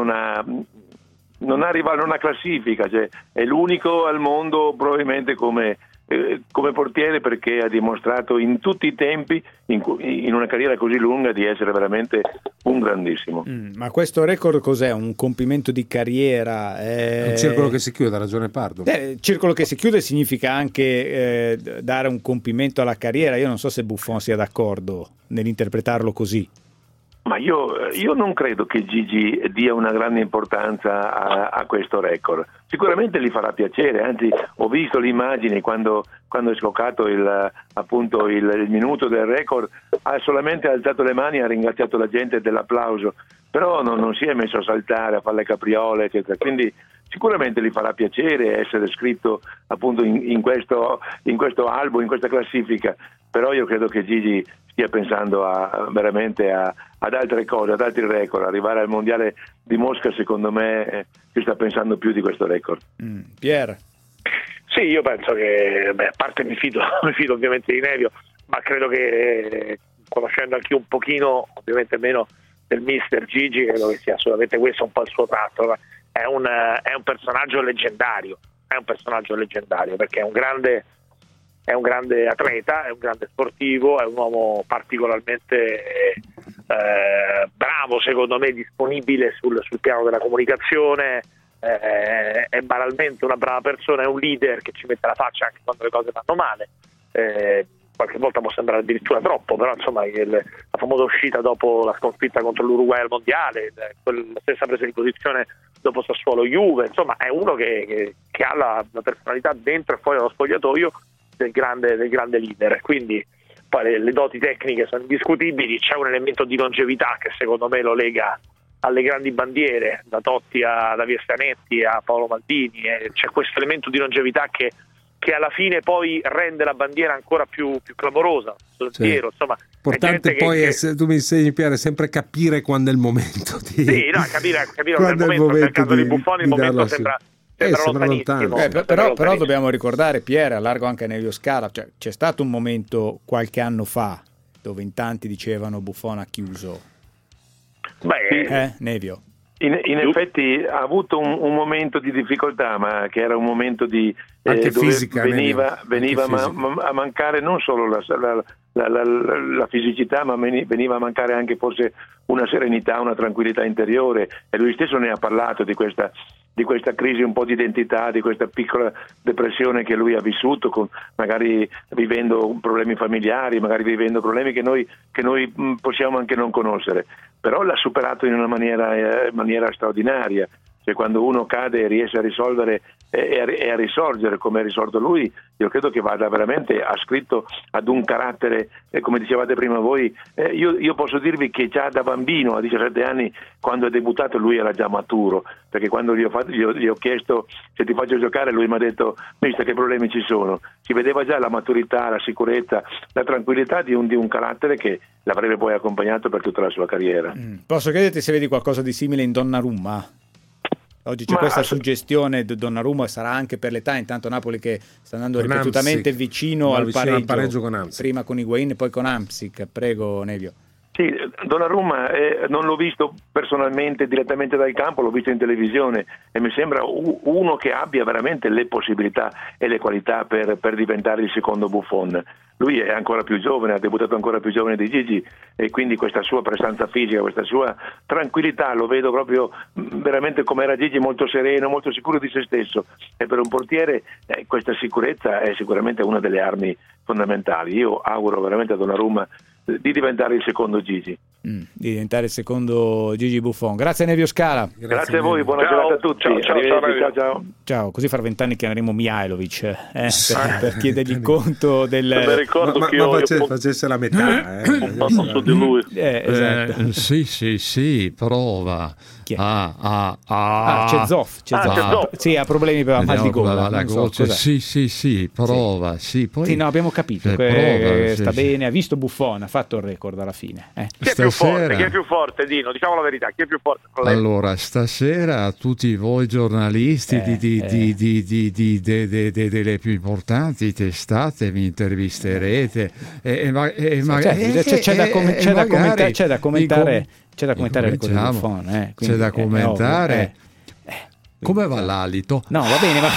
non ha classifica, cioè è l'unico al mondo probabilmente come portiere, perché ha dimostrato in tutti i tempi, in una carriera così lunga, di essere veramente un grandissimo. Ma questo record cos'è? Un compimento di carriera? È un circolo che si chiude, ha ragione Pardo. Circolo che si chiude significa anche dare un compimento alla carriera. Io non so se Buffon sia d'accordo nell'interpretarlo così. Ma io non credo che Gigi dia una grande importanza a questo record. Sicuramente gli farà piacere, anzi ho visto le immagini quando è scoccato il minuto del record, ha solamente alzato le mani e ha ringraziato la gente dell'applauso, però non si è messo a saltare, a fare le capriole, eccetera. Quindi sicuramente gli farà piacere essere scritto appunto in questo albo, in questa classifica, però io credo che Gigi stia pensando veramente ad altre cose, ad altri record. Arrivare al mondiale di Mosca secondo me si sta pensando più di questo record. Pier? Sì, io penso che, a parte mi fido ovviamente di Nevio, ma credo che, conoscendo anche un pochino, ovviamente meno del mister Gigi, credo che sia assolutamente questo un po' il suo tratto. È un personaggio leggendario, perché è un grande atleta, è un grande sportivo, è un uomo particolarmente bravo, secondo me, disponibile sul piano della comunicazione, è banalmente una brava persona, è un leader che ci mette la faccia anche quando le cose vanno male, qualche volta può sembrare addirittura troppo, però insomma la famosa uscita dopo la sconfitta contro l'Uruguay al mondiale, la stessa presa di posizione dopo Sassuolo Juve, insomma è uno che ha la personalità dentro e fuori dallo spogliatoio del grande leader. Quindi poi le doti tecniche sono indiscutibili, c'è un elemento di longevità che secondo me lo lega alle grandi bandiere, da Totti a Davide Zanetti a Paolo Maldini, c'è questo elemento di longevità che alla fine poi rende la bandiera ancora più clamorosa. Insomma, importante poi tu mi insegni, Pierre, sempre capire quando è il momento di... Sì, no, capire quando è il momento. Nel caso di Buffon il momento sembra lontanissimo. Però dobbiamo ricordare, Pierre, allargo anche a Nevio Scala, cioè, c'è stato un momento qualche anno fa dove in tanti dicevano Buffon ha chiuso. Nevio. In effetti ha avuto un momento di difficoltà, ma che era un momento di anche dove fisica, veniva a mancare non solo la fisicità, ma veniva a mancare anche forse una serenità, una tranquillità interiore, e lui stesso ne ha parlato di questa crisi un po' di identità, di questa piccola depressione che lui ha vissuto, magari vivendo problemi familiari, magari vivendo problemi che noi possiamo anche non conoscere, però l'ha superato in una maniera straordinaria. Cioè, quando uno cade e riesce a risolvere e a risorgere come ha risorto lui, io credo che vada veramente ascritto ad un carattere, come dicevate prima voi, io posso dirvi che già da bambino, a 17 anni, quando è debuttato, lui era già maturo, perché quando gli ho chiesto se ti faccio giocare, lui mi ha detto: mister, che problemi ci sono? Si vedeva già la maturità, la sicurezza, la tranquillità di un carattere che l'avrebbe poi accompagnato per tutta la sua carriera. Posso chiederti se vedi qualcosa di simile in Donnarumma? Oggi c'è questa suggestione di Donnarumma, sarà anche per l'età, intanto Napoli che sta andando con ripetutamente Hamsik, vicino al pareggio con Hamsik. Prima con Higuain e poi con Hamsik. Prego, Nevio. Sì, Donnarumma non l'ho visto personalmente direttamente dal campo, l'ho visto in televisione e mi sembra uno che abbia veramente le possibilità e le qualità per diventare il secondo Buffon. Lui è ancora più giovane, ha debuttato ancora più giovane di Gigi, e quindi questa sua prestanza fisica, questa sua tranquillità, lo vedo proprio veramente come era Gigi, molto sereno, molto sicuro di se stesso, e per un portiere questa sicurezza è sicuramente una delle armi fondamentali. Io auguro veramente a Donnarumma di diventare il secondo Gigi. Di diventare il secondo Gigi Buffon. Grazie Nevio Scala. Grazie a voi, buona giornata a tutti. Ciao. Così fra 20 anni chiameremo Mihajlovic per chiedergli conto del... Mi ricordo che facesse la metà. Su di lui. Esatto. Sì, prova. C'è Zoff. Sì, ha problemi per la mal di gola. Sì, prova. Sì, poi sì, no, abbiamo capito che sta bene, ha visto Buffon, ha fatto il record alla fine. Chi è più forte, Dino? Diciamo la verità, chi è più forte? Allora, stasera a tutti voi giornalisti delle più importanti testate mi intervisterete c'è da commentare il record di Buffon. C'è da commentare. Come va l'alito? No, va bene, ma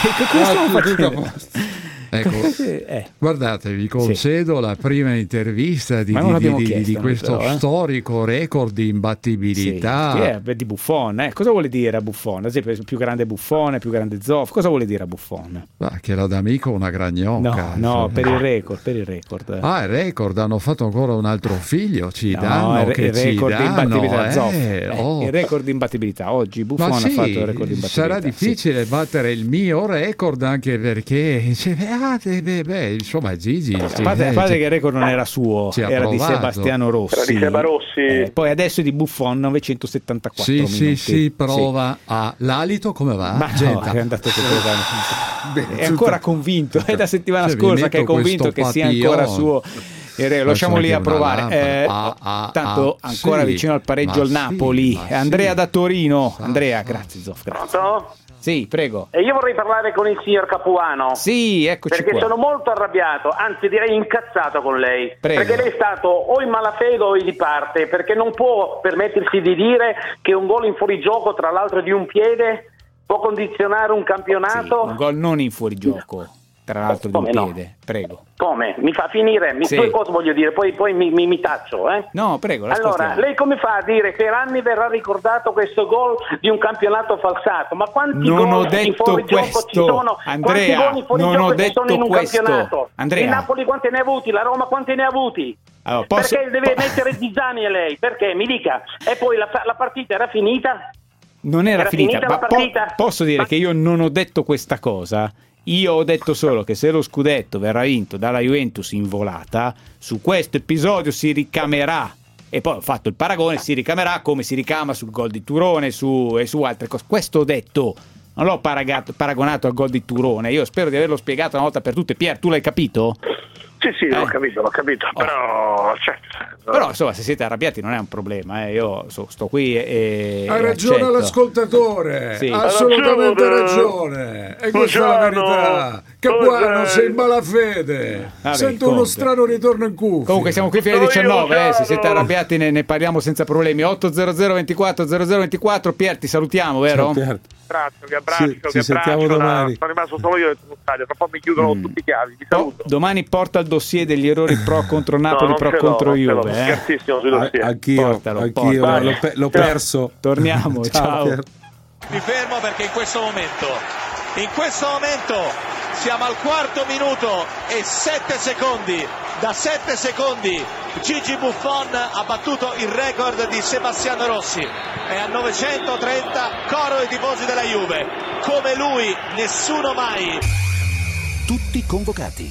ecco, guardate, vi concedo la prima intervista di questo storico record di imbattibilità di Buffon. Cosa vuole dire a Buffon? Ad esempio, più grande Buffon, più grande Zoff, cosa vuole dire a Buffon? Che era d'amico una gragnocca. No, per il record. Il record, hanno fatto ancora un altro figlio, il record di imbattibilità Zoff. Il record di imbattibilità. Oggi Buffon ha fatto il record di imbattibilità. Sarà difficile battere il mio record, anche perché insomma Gigi a parte che il record non era suo, era di Sebastiano Rossi, poi adesso è di Buffon, 974 minuti. Sì, prova l'alito, come va? È andato è ancora convinto, è da settimana scorsa che è convinto che sia ancora suo. Lasciamo lì a provare. Tanto ancora vicino al pareggio il Napoli. Andrea da Torino. Andrea, grazie Zoff. Pronto? Sì, prego. E io vorrei parlare con il signor Capuano. Sì, eccoci perché qua. Sono molto arrabbiato, anzi direi incazzato con lei. Prego. Perché lei è stato o in malafede o di parte, perché non può permettersi di dire che un gol in fuorigioco, tra l'altro di un piede, può condizionare un campionato. Sì, un gol non in fuorigioco, tra l'altro di un piede. No? Prego. Come? Mi fa finire? Due cose voglio dire, poi mi taccio. No, prego. Allora, lei come fa a dire che per anni verrà ricordato questo gol di un campionato falsato? Ma quanti gol in fuorigioco ci sono? Andrea, quanti gol in fuorigioco ci sono in un campionato? Andrea. Il Napoli quanti ne ha avuti? La Roma quanti ne ha avuti? Allora, perché deve mettere Zizani a lei? Perché? Mi dica. E poi la partita era finita? Non era finita, ma posso dire che io non ho detto questa cosa Io ho detto solo che se lo scudetto verrà vinto dalla Juventus in volata, su questo episodio si ricamerà, e poi ho fatto il paragone, si ricamerà come si ricama sul gol di Turone e su altre cose. Questo ho detto, non l'ho paragonato al gol di Turone. Io spero di averlo spiegato una volta per tutte. Pier, tu l'hai capito? Sì, l'ho capito, però però insomma, se siete arrabbiati non è un problema, io sto qui e ha ragione accetto. L'ascoltatore, sì. assolutamente ragione, e questa è la verità. Capuano, sei in malafede. Sento uno strano ritorno in cuffia. Comunque siamo qui fino alle 19, se siete arrabbiati ne parliamo senza problemi. 800 24 0024. Pier, ti salutiamo, vero? Grazie, vi abbraccio, ci sentiamo domani. Sono rimasto solo io sullo stadio, tra poco mi chiudono tutti i chiavi. Vi saluto. Domani porta il dossier degli errori pro contro Napoli, pro contro Juve. Scherzissimo sui dossier. Anch'io l'ho perso. Torniamo, ciao. Mi fermo perché in questo momento siamo al quarto minuto e 7 secondi. Da 7 secondi Gigi Buffon ha battuto il record di Sebastiano Rossi. È a 930, coro i tifosi della Juve. Come lui, nessuno mai. Tutti convocati.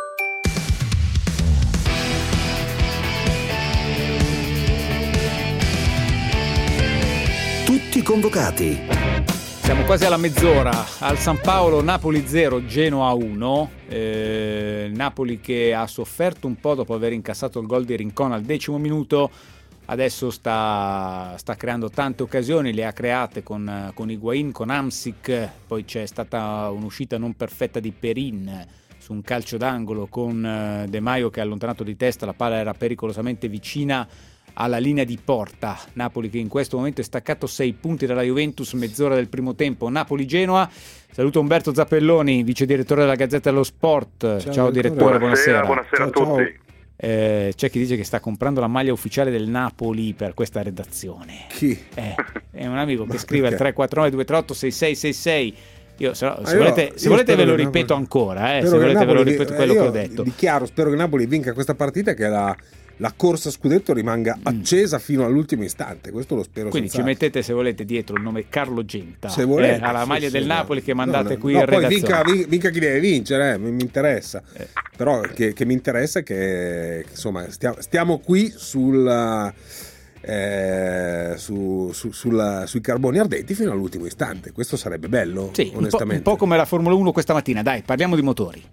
Tutti convocati. Siamo quasi alla mezz'ora. Al San Paolo Napoli 0, Genoa 1. Napoli che ha sofferto un po' dopo aver incassato il gol di Rincon al 10° minuto. Adesso sta creando tante occasioni, le ha create con Higuain, con Hamsik, poi c'è stata un'uscita non perfetta di Perin su un calcio d'angolo con De Maio che ha allontanato di testa, la palla era pericolosamente vicina alla linea di porta. Napoli che in questo momento è staccato 6 punti dalla Juventus, mezz'ora del primo tempo. Napoli-Genoa. Saluto Umberto Zappelloni, vice direttore della Gazzetta dello Sport. Ciao direttore, buonasera. Buonasera a tutti. C'è chi dice che sta comprando la maglia ufficiale del Napoli per questa redazione. Chi? È un amico che scrive al 349-238-6666. Se volete ve lo ripeto ancora, se volete ve lo ripeto quello che ho detto. Dichiaro, spero che Napoli vinca questa partita, che la corsa a scudetto rimanga accesa fino all'ultimo istante. Questo lo spero. Quindi senz'altro. ci mettete, se volete, dietro il nome Carlo Genta, se volete, alla maglia del Napoli che mandate qui in in redazione. Poi vinca chi deve vincere, mi interessa. Però che mi interessa è che insomma stiamo qui sui carboni ardenti fino all'ultimo istante. Questo sarebbe bello, sì, onestamente. Un po' come la Formula 1 questa mattina. Dai, parliamo di motori.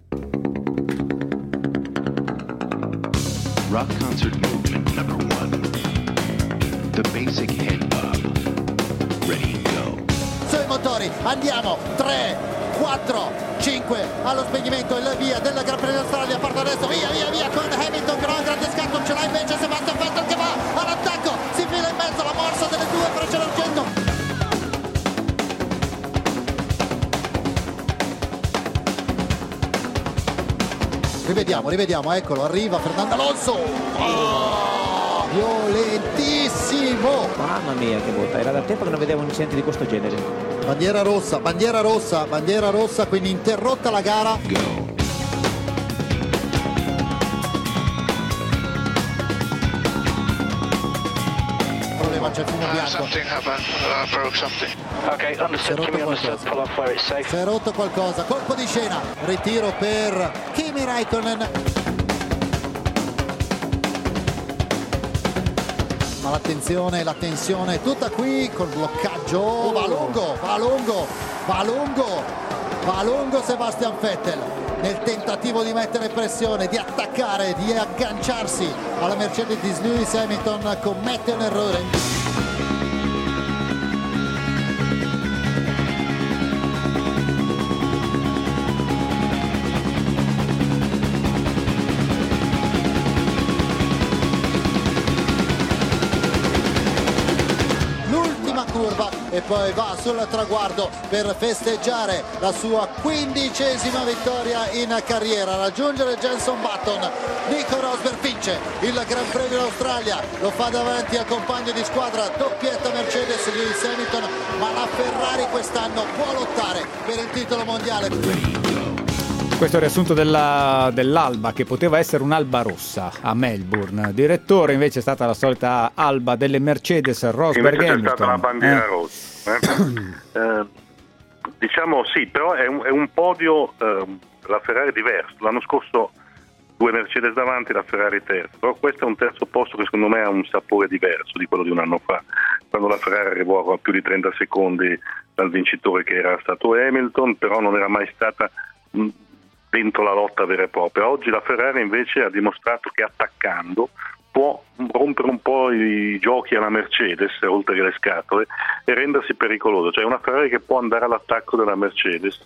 Rock concert movement number 1. The basic head bob. Ready, go. Sui motori, andiamo, 3, 4, 5, allo spegnimento il via del Gran Premio d'Australia, parte adesso, via con Hamilton, grande scatto, ce l'ha invece Sebastian Vettel che va all'attacco, si fila in mezzo alla morsa delle due Frecce d'Argento. Rivediamo, eccolo, arriva Fernando Alonso. Violentissimo. Mamma mia che botta, era da tempo che non vedevo un incidente di questo genere. Bandiera rossa, quindi interrotta la gara. Problema, c'è il fumo bianco. Something happened, broke something. Okay, understood, Kimi understood, pull off where it's safe. Si è rotto qualcosa, colpo di scena, ritiro per Kimi Räikkönen. Ma l'attenzione, la tensione tutta qui col bloccaggio, va lungo Sebastian Vettel nel tentativo di mettere pressione, di attaccare, di agganciarsi alla Mercedes di Lewis Hamilton, commette un errore. E poi va sul traguardo per festeggiare la sua 15ª vittoria in carriera, raggiungere Jenson Button. Nico Rosberg vince il Gran Premio d'Australia, lo fa davanti al compagno di squadra, doppietta Mercedes Lewis Hamilton, ma la Ferrari quest'anno può lottare per il titolo mondiale. Questo è il riassunto dell'Alba, che poteva essere un'Alba rossa a Melbourne. Direttore invece è stata la solita Alba delle Mercedes, Rosberg invece Hamilton. È stata la bandiera rossa. Diciamo sì, però è un podio, la Ferrari diverso. L'anno scorso 2 Mercedes davanti, la Ferrari terza, però questo è un terzo posto che secondo me ha un sapore diverso di quello di un anno fa, quando la Ferrari arrivò a più di 30 secondi dal vincitore che era stato Hamilton, però non era mai stata dentro la lotta vera e propria. Oggi la Ferrari invece ha dimostrato che attaccando può rompere un po' i giochi alla Mercedes, oltre che le scatole, e rendersi pericoloso. Cioè una Ferrari che può andare all'attacco della Mercedes,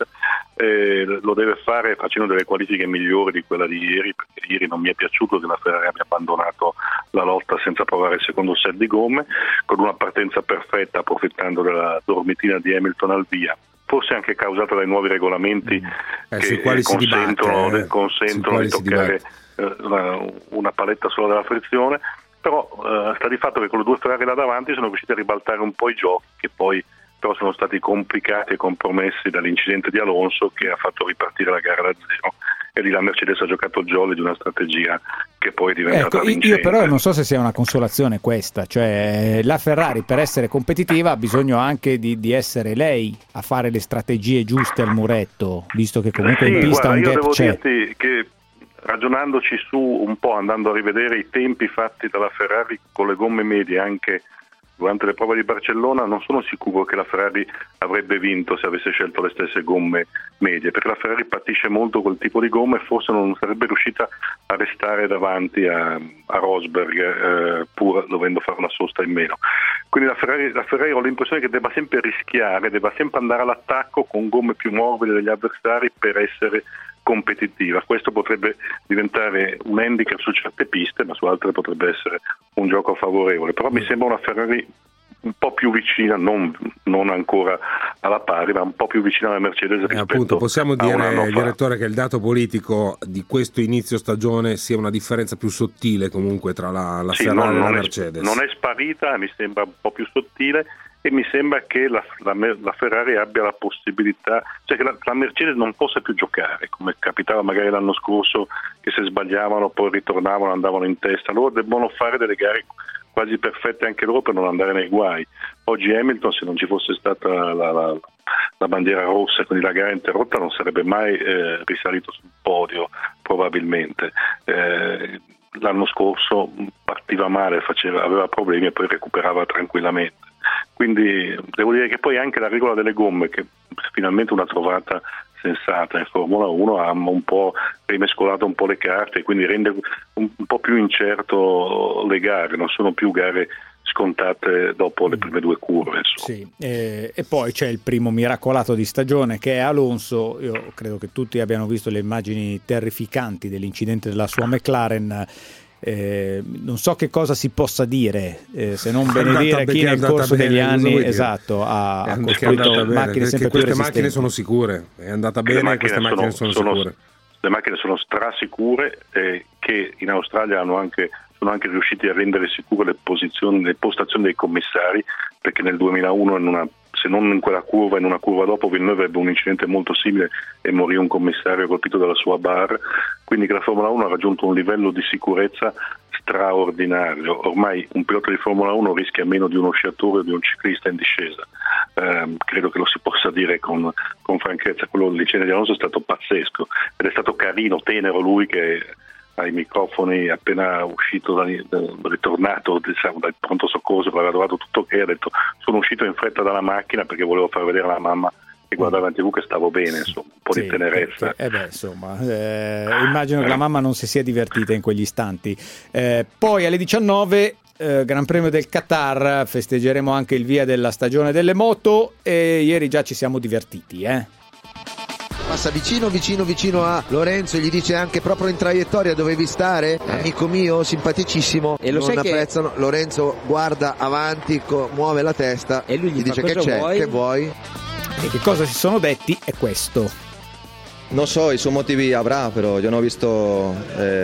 lo deve fare facendo delle qualifiche migliori di quella di ieri, perché ieri non mi è piaciuto che la Ferrari abbia abbandonato la lotta senza provare il secondo set di gomme, con una partenza perfetta approfittando della dormitina di Hamilton al via, forse anche causata dai nuovi regolamenti che consentono di toccare una paletta solo della frizione, però sta di fatto che con le 2 Ferrari là davanti sono riusciti a ribaltare un po' i giochi, che poi però sono stati complicati e compromessi dall'incidente di Alonso, che ha fatto ripartire la gara da zero, e lì la Mercedes ha giocato il jolly di una strategia che poi è diventata vincente. Io però non so se sia una consolazione questa, cioè la Ferrari per essere competitiva ha bisogno anche di essere lei a fare le strategie giuste al muretto, visto che comunque in pista un gap c'è. Io devo dirti che ragionandoci su un po', andando a rivedere i tempi fatti dalla Ferrari con le gomme medie anche durante le prove di Barcellona, non sono sicuro che la Ferrari avrebbe vinto se avesse scelto le stesse gomme medie, perché la Ferrari patisce molto quel tipo di gomme e forse non sarebbe riuscita a restare davanti a Rosberg pur dovendo fare una sosta in meno. Quindi la Ferrari ho l'impressione che debba sempre rischiare, debba sempre andare all'attacco con gomme più morbide degli avversari per essere competitiva. Questo potrebbe diventare un handicap su certe piste, ma su altre potrebbe essere un gioco favorevole. Però mi sembra una Ferrari un po' più vicina, non ancora alla pari, ma un po' più vicina alla Mercedes rispetto appunto, possiamo a un anno dire, fa. direttore, che il dato politico di questo inizio stagione sia una differenza più sottile comunque tra la Ferrari e la Mercedes. Non è sparita, mi sembra un po' più sottile, e mi sembra che la Ferrari abbia la possibilità, cioè che la Mercedes non possa più giocare, come capitava magari l'anno scorso, che se sbagliavano poi ritornavano, andavano in testa. Loro debbono fare delle gare quasi perfette anche loro per non andare nei guai. Oggi Hamilton, se non ci fosse stata la bandiera rossa e quindi la gara interrotta, non sarebbe mai risalito sul podio probabilmente. L'anno scorso partiva male, aveva problemi e poi recuperava tranquillamente. Quindi devo dire che poi anche la regola delle gomme, che finalmente una trovata sensata in Formula 1, ha un po' rimescolato un po' le carte e quindi rende un po' più incerto le gare, non sono più gare scontate dopo le prime 2 curve. Sì, e poi c'è il primo miracolato di stagione che è Alonso. Io credo che tutti abbiano visto le immagini terrificanti dell'incidente della sua McLaren. Non so che cosa si possa dire se non benedire chi nel corso degli anni ha costruito macchine sempre più resistenti. Queste macchine sono sicure, è andata bene, queste macchine sono sicure. Le macchine sono strasicure, che in Australia sono anche riusciti a rendere sicure le postazioni dei commissari, perché nel 2001 se non in quella curva, in una curva dopo, Villeneuve ebbe un incidente molto simile e morì un commissario colpito dalla sua bar. Quindi che la Formula 1 ha raggiunto un livello di sicurezza straordinario. Ormai un pilota di Formula 1 rischia meno di uno sciatore o di un ciclista in discesa. Credo che lo si possa dire con franchezza. Quello dell'incidente di Alonso è stato pazzesco ed è stato carino, tenero lui, che ai microfoni appena uscito ritornato dal pronto soccorso, aveva trovato tutto ok, ha detto: sono uscito in fretta dalla macchina perché volevo far vedere alla mamma che guardava in TV che stavo bene, insomma, un po' di tenerezza. Immagino che la mamma non si sia divertita in quegli istanti. Poi alle 19 Gran Premio del Qatar, festeggeremo anche il via della stagione delle moto e ieri già ci siamo divertiti, Passa vicino a Lorenzo e gli dice anche: proprio in traiettoria dovevi stare, amico mio, simpaticissimo. E lo non apprezzano. Lorenzo guarda avanti, muove la testa e lui gli dice: che c'è? Vuoi? Che vuoi? E che cosa si sono detti è questo. No so, i suoi motivi avrà, però io non ho visto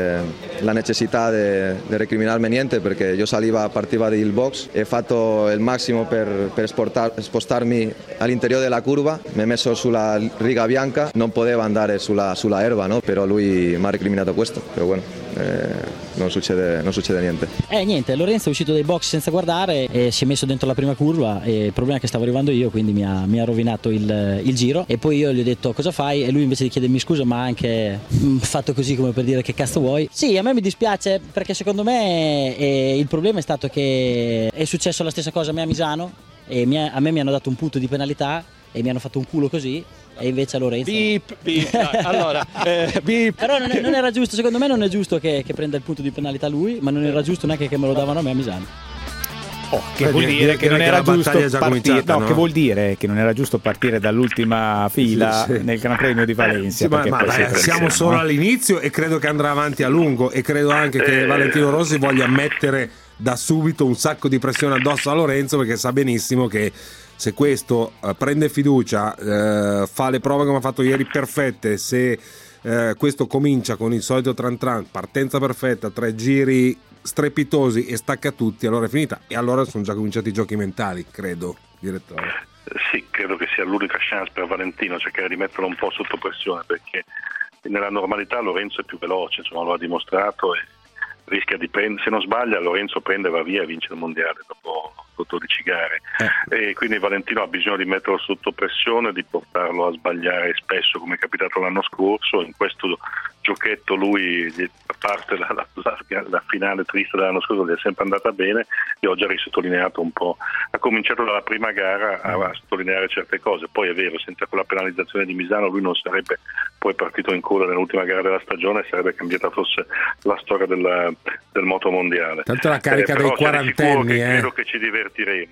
la necessità di recriminarmi niente, perché io partiva del box e ho fatto il massimo per spostarmi all'interno della curva, mi ha messo sulla riga bianca, non poteva andare sulla erba, no? Però lui mi ha recriminato questo, però bueno, non succede niente. Niente, Lorenzo è uscito dai box senza guardare e si è messo dentro la prima curva, e il problema è che stavo arrivando io, quindi mi ha rovinato il giro, e poi io gli ho detto cosa fai, e lui invece di chiedermi scusa ma ha anche fatto così come per dire che cazzo vuoi. Sì, a me mi dispiace, perché secondo me il problema è stato che è successo la stessa cosa a me a Misano, e a me mi hanno dato un punto di penalità e mi hanno fatto un culo così, e invece a Lorenzo beep. Allora beep. Però non era giusto, secondo me non è giusto che prenda il punto di penalità lui, ma non era giusto neanche che me lo davano a me a Misano. Che vuol dire che non era giusto partire, no? Che vuol dire che non era giusto partire dall'ultima fila nel Gran Premio di Valencia. Siamo solo all'inizio e credo che andrà avanti a lungo, e credo anche che Valentino Rossi voglia mettere da subito un sacco di pressione addosso a Lorenzo, perché sa benissimo che se questo prende fiducia, fa le prove come ha fatto ieri perfette, se questo comincia con il solito tran partenza perfetta, 3 giri strepitosi e stacca tutti, allora è finita, e allora sono già cominciati i giochi mentali, credo, direttore. Sì, credo che sia l'unica chance per Valentino, cercare di metterlo un po' sotto pressione, perché nella normalità Lorenzo è più veloce, insomma, lo ha dimostrato, e rischia di prendere, se non sbaglia Lorenzo prende, va via e vince il mondiale dopo 12 gare, e quindi Valentino ha bisogno di metterlo sotto pressione, di portarlo a sbagliare spesso, come è capitato l'anno scorso. In questo giochetto lui, a parte la finale triste dell'anno scorso, gli è sempre andata bene, e oggi ha risottolineato un po', ha cominciato dalla prima gara a sottolineare certe cose. Poi è vero, senza quella penalizzazione di Misano lui non sarebbe poi partito in coda nell'ultima gara della stagione, sarebbe cambiata forse la storia del moto mondiale. Tanto la carica dei quarantenni, credo che ci divertiremo.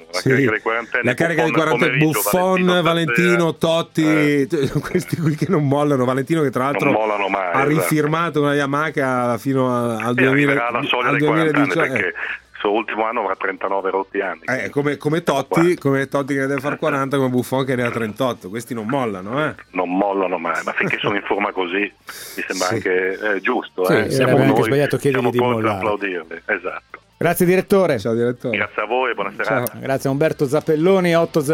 La carica dei quarantenni, Buffon, Valentino, Totti, questi qui che non mollano. Valentino che tra l'altro ha rifirmato una Yamaha fino al 2018, perché il suo ultimo anno avrà 39 rotti anni. Come Totti che deve far 40, come Buffon che ne ha 38. Questi non mollano, non mollano mai, ma finché sono in forma così mi sembra anche giusto. Sarebbe anche sbagliato chiedergli di mollare. Applaudirli, esatto. Grazie direttore. Ciao direttore. Grazie a voi e buona serata. Grazie a Umberto Zappelloni.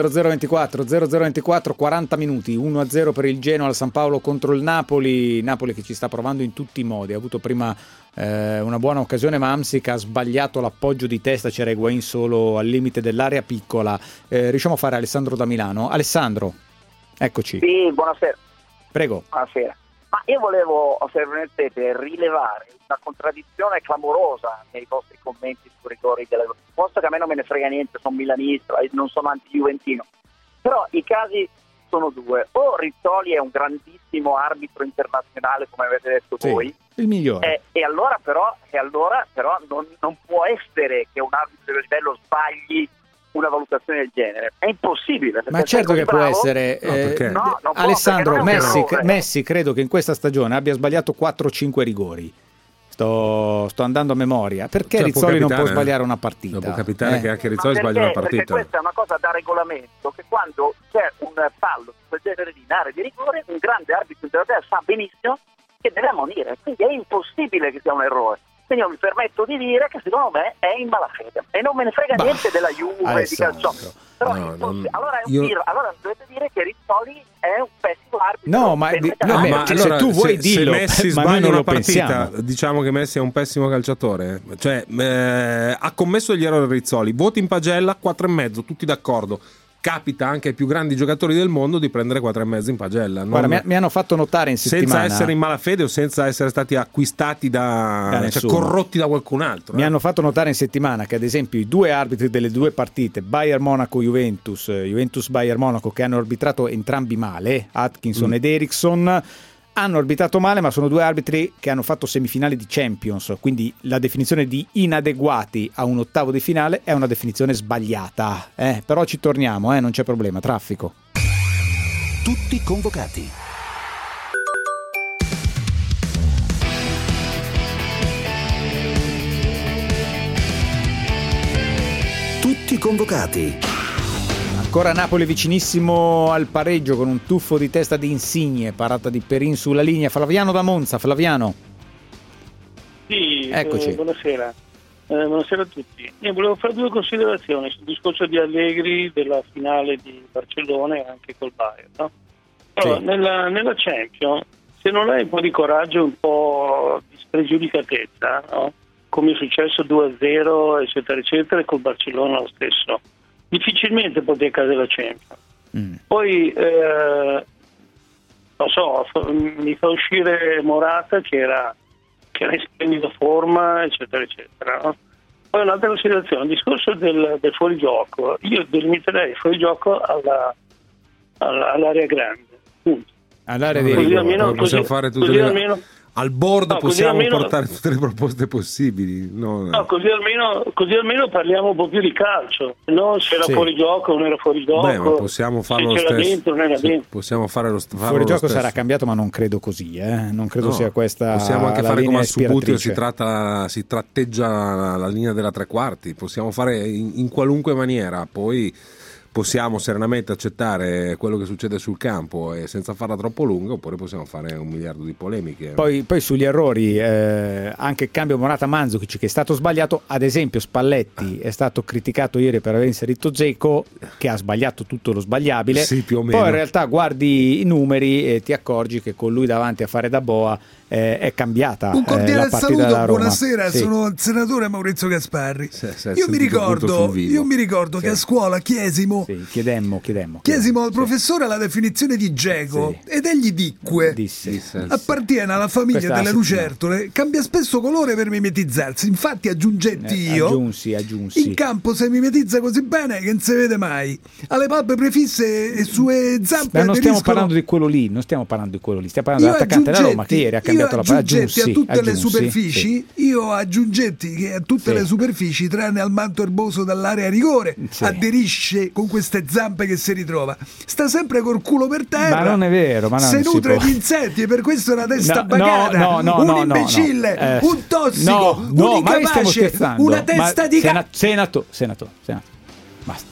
8-0-0-24 40 minuti, 1-0 per il Genoa al San Paolo contro il Napoli che ci sta provando in tutti i modi. Ha avuto prima una buona occasione Mamsic, ha sbagliato l'appoggio di testa, c'era Higuaín solo al limite dell'area piccola. Riusciamo a fare Alessandro da Milano. Alessandro, eccoci. Sì, buonasera. Prego. Buonasera. Ma io volevo, se permettete, rilevare una contraddizione clamorosa nei vostri commenti sui rigori della Juventus. Posto che a me non me ne frega niente, sono milanista, non sono anti-juventino, però i casi sono due: o Rizzoli è un grandissimo arbitro internazionale, come avete detto voi, il migliore, e allora però non può essere che un arbitro di livello sbagli una valutazione del genere, è impossibile. Ma certo che può essere. Alessandro, Messi credo che in questa stagione abbia sbagliato 4 o 5 rigori. Sto andando a memoria, perché Rizzoli non può sbagliare una partita? Può capitare che anche Rizzoli sbagli una partita. Perché questa è una cosa da regolamento, che quando c'è un fallo di quel genere in area di rigore, un grande arbitro internazionale sa benissimo che deve ammonire, quindi è impossibile che sia un errore. Quindi io mi permetto di dire che secondo me è in malafede e non me ne frega niente della Juve, di calcio. Però allora dovete dire che Rizzoli è un pessimo arbitro. No, ma se tu vuoi dirlo, se Messi sbaglia una partita, diciamo che Messi è un pessimo calciatore. Cioè, ha commesso gli errori Rizzoli, voti in pagella 4,5, tutti d'accordo. Capita anche ai più grandi giocatori del mondo di prendere 4,5 in pagella. Guarda, mi hanno fatto notare in settimana, senza essere in malafede o senza essere stati acquistati corrotti da qualcun altro. Mi hanno fatto notare in settimana che ad esempio i 2 arbitri delle 2 partite, Bayern Monaco-Juventus, Juventus-Bayern Monaco, che hanno arbitrato entrambi male, Atkinson ed Eriksson, hanno arbitrato male, ma sono 2 arbitri che hanno fatto semifinali di Champions, quindi la definizione di inadeguati a un ottavo di finale è una definizione sbagliata. Però ci torniamo, non c'è problema, traffico. Tutti convocati. Tutti convocati. Ancora Napoli vicinissimo al pareggio con un tuffo di testa di Insigne, parata di Perin sulla linea. Flaviano da Monza. Flaviano. Sì, eccoci. Buonasera. Buonasera a tutti. Io volevo fare 2 considerazioni sul discorso di Allegri della finale di Barcellona e anche col Bayern, no? Allora, sì. nella Champions, se non hai un po' di coraggio e un po' di spregiudicatezza, no? Come è successo 2-0 eccetera eccetera, e col Barcellona lo stesso, difficilmente potrai cadere la Champions. Poi non so, mi fa uscire Morata che era in splendida forma eccetera eccetera, no? Poi un'altra considerazione, il discorso del fuorigioco, io delimiterei il fuorigioco all'area grande, punto. All'area di rigore possiamo fare tutte le... Al board possiamo portare tutte le proposte possibili. Così almeno parliamo un po' più di calcio, non se era fuori gioco o non era fuori gioco. Beh, ma possiamo farlo lo stesso. Dentro, non era dentro. Possiamo fare lo stesso. Fuori gioco sarà cambiato, ma non credo così. Non credo sia questa. Possiamo anche fare come a Subutio, si tratteggia la linea della tre quarti. Possiamo fare in qualunque maniera. Poi possiamo serenamente accettare quello che succede sul campo e senza farla troppo lunga, oppure possiamo fare 1 miliardo di polemiche. Poi sugli errori, anche il cambio Morata-Mandzukic che è stato sbagliato, ad esempio Spalletti è stato criticato ieri per aver inserito Dzeko, che ha sbagliato tutto lo sbagliabile. Sì, più o meno. Poi in realtà guardi i numeri e ti accorgi che con lui davanti a fare da boa è cambiata un cordiale la partita della Roma. Buonasera, sì. Sono il senatore Maurizio Gasparri. Io mi ricordo che a scuola chiedemmo al professore la definizione di Dzeko ed egli disse appartiene alla famiglia delle lucertole, cambia spesso colore per mimetizzarsi, infatti aggiungetti in campo si mimetizza così bene che non si vede mai, ha le palpebre prefisse e sue zampe ma non stiamo parlando di quello lì, stiamo parlando dell'attaccante della Roma che ieri ha cambiato la palla. A tutte le superfici, io aggiungetti che a tutte le superfici tranne al manto erboso dall'area rigore aderisce con queste zampe che si ritrova, sta sempre col culo per terra, ma non è vero, ma se nutre di insetti e per questo è una testa bagata, un imbecille, un tossico, un incapace, una testa di senato basta.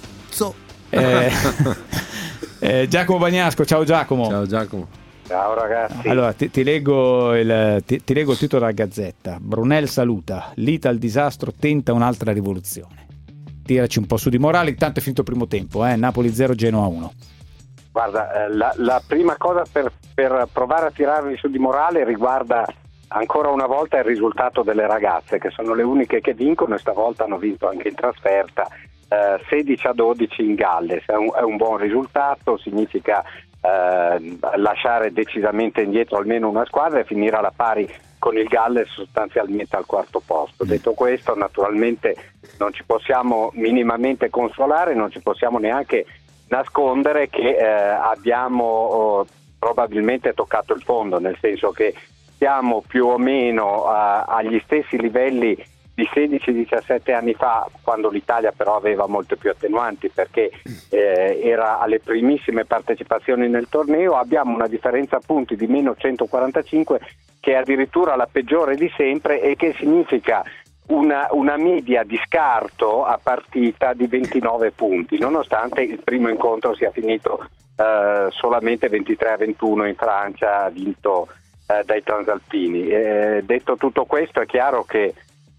Giacomo Bagnasco, ciao Giacomo. Ciao ragazzi. Allora ti leggo il titolo della Gazzetta. Brunel saluta, l'Ita al disastro tenta un'altra rivoluzione. Tiraci un po' su di morale, intanto è finito il primo tempo, Napoli 0 Genoa 1. Guarda, la prima cosa per provare a tirarvi su di morale riguarda ancora una volta il risultato delle ragazze, che sono le uniche che vincono e stavolta hanno vinto anche in trasferta, 16-12 in Galles. È un buon risultato, significa lasciare decisamente indietro almeno una squadra e finire alla pari con il Galles sostanzialmente al quarto posto. Detto questo, naturalmente non ci possiamo minimamente consolare, non ci possiamo neanche nascondere che abbiamo probabilmente toccato il fondo, nel senso che siamo più o meno agli stessi livelli di 16-17 anni fa, quando l'Italia però aveva molte più attenuanti perché era alle primissime partecipazioni nel torneo. Abbiamo una differenza punti di meno 145 che è addirittura la peggiore di sempre e che significa una media di scarto a partita di 29 punti, nonostante il primo incontro sia finito solamente 23-21 in Francia, vinto dai transalpini. Detto tutto questo, è chiaro che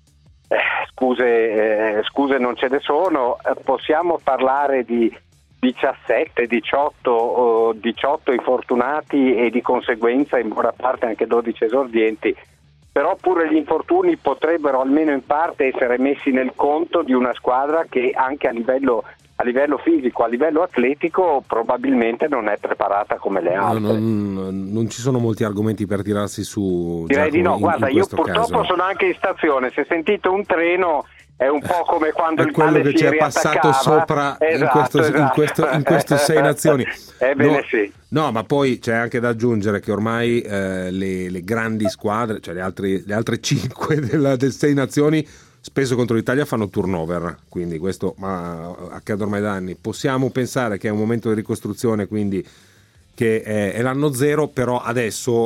scuse non ce ne sono, possiamo parlare di 17, 18 infortunati e di conseguenza in buona parte anche 12 esordienti, però pure gli infortuni potrebbero almeno in parte essere messi nel conto di una squadra che anche a livello fisico, a livello atletico probabilmente non è preparata come le altre. Non ci sono molti argomenti per tirarsi su. Direi di no, guarda, io purtroppo sono anche in stazione, se sentite un treno è un po' come quando il quello che ci è passato sopra in queste 6 nazioni. Ebbene sì. No, ma poi c'è anche da aggiungere che ormai le grandi squadre, cioè le altre 5 delle 6 nazioni, spesso contro l'Italia fanno turnover, quindi questo accade ormai da anni. Possiamo pensare che è un momento di ricostruzione, quindi che è l'anno zero, però adesso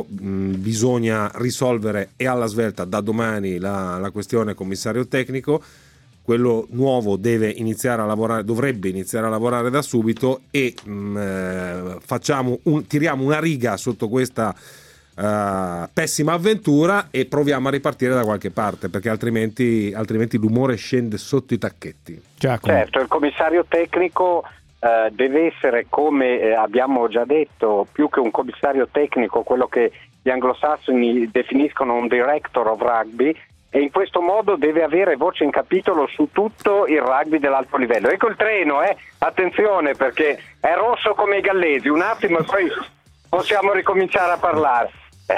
bisogna risolvere e alla svelta da domani la questione commissario tecnico. quello nuovo dovrebbe iniziare a lavorare da subito, e tiriamo una riga sotto questa pessima avventura e proviamo a ripartire da qualche parte, perché altrimenti l'umore scende sotto i tacchetti. Certo, il commissario tecnico deve essere, come abbiamo già detto, più che un commissario tecnico, quello che gli anglosassoni definiscono un director of rugby, e in questo modo deve avere voce in capitolo su tutto il rugby dell'alto livello. Ecco il treno, attenzione, perché è rosso come i gallesi, un attimo e poi possiamo ricominciare a parlare.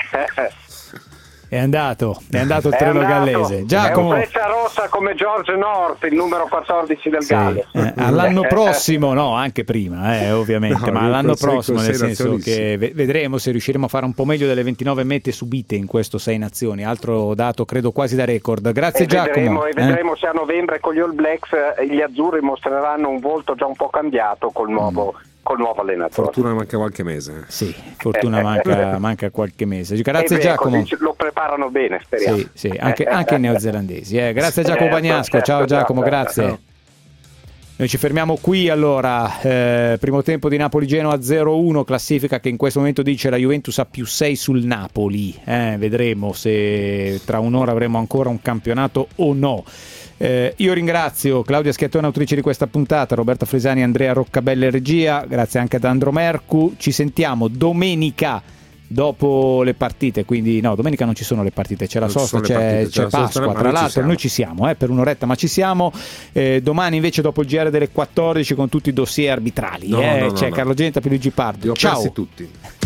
È andato il treno gallese. Giacomo, è un freccia rossa come George North, il numero 14 del Galles. All'anno prossimo, no, anche prima, ovviamente, ma l'anno prossimo, nel senso che vedremo se riusciremo a fare un po' meglio delle 29 mete subite in questo 6 nazioni, altro dato credo quasi da record. Grazie Giacomo. Vedremo se a novembre con gli All Blacks gli azzurri mostreranno un volto già un po' cambiato col nuovo allenatore. Fortuna manca qualche mese. Sì, fortuna manca qualche mese. Grazie Giacomo. Lo preparano bene, speriamo. Sì, anche i neozelandesi. Grazie a Giacomo Bagnasco. Ciao Giacomo, grazie. Ciao. Noi ci fermiamo qui allora. Primo tempo di Napoli-Genoa 0-1, classifica che in questo momento dice la Juventus a +6 sul Napoli. Vedremo se tra un'ora avremo ancora un campionato o no. Io ringrazio Claudia Schiattone, autrice di questa puntata, Roberto Fresani, Andrea Roccabella regia, grazie anche ad Andro Mercu. Ci sentiamo domenica dopo le partite, quindi no, domenica non ci sono le partite, c'è la sosta, c'è Pasqua, tra l'altro noi ci siamo per un'oretta, ma ci siamo. Domani invece dopo il GR delle 14 con tutti i dossier arbitrali, c'è Carlo Genta, Pierluigi Pardo. Ciao tutti.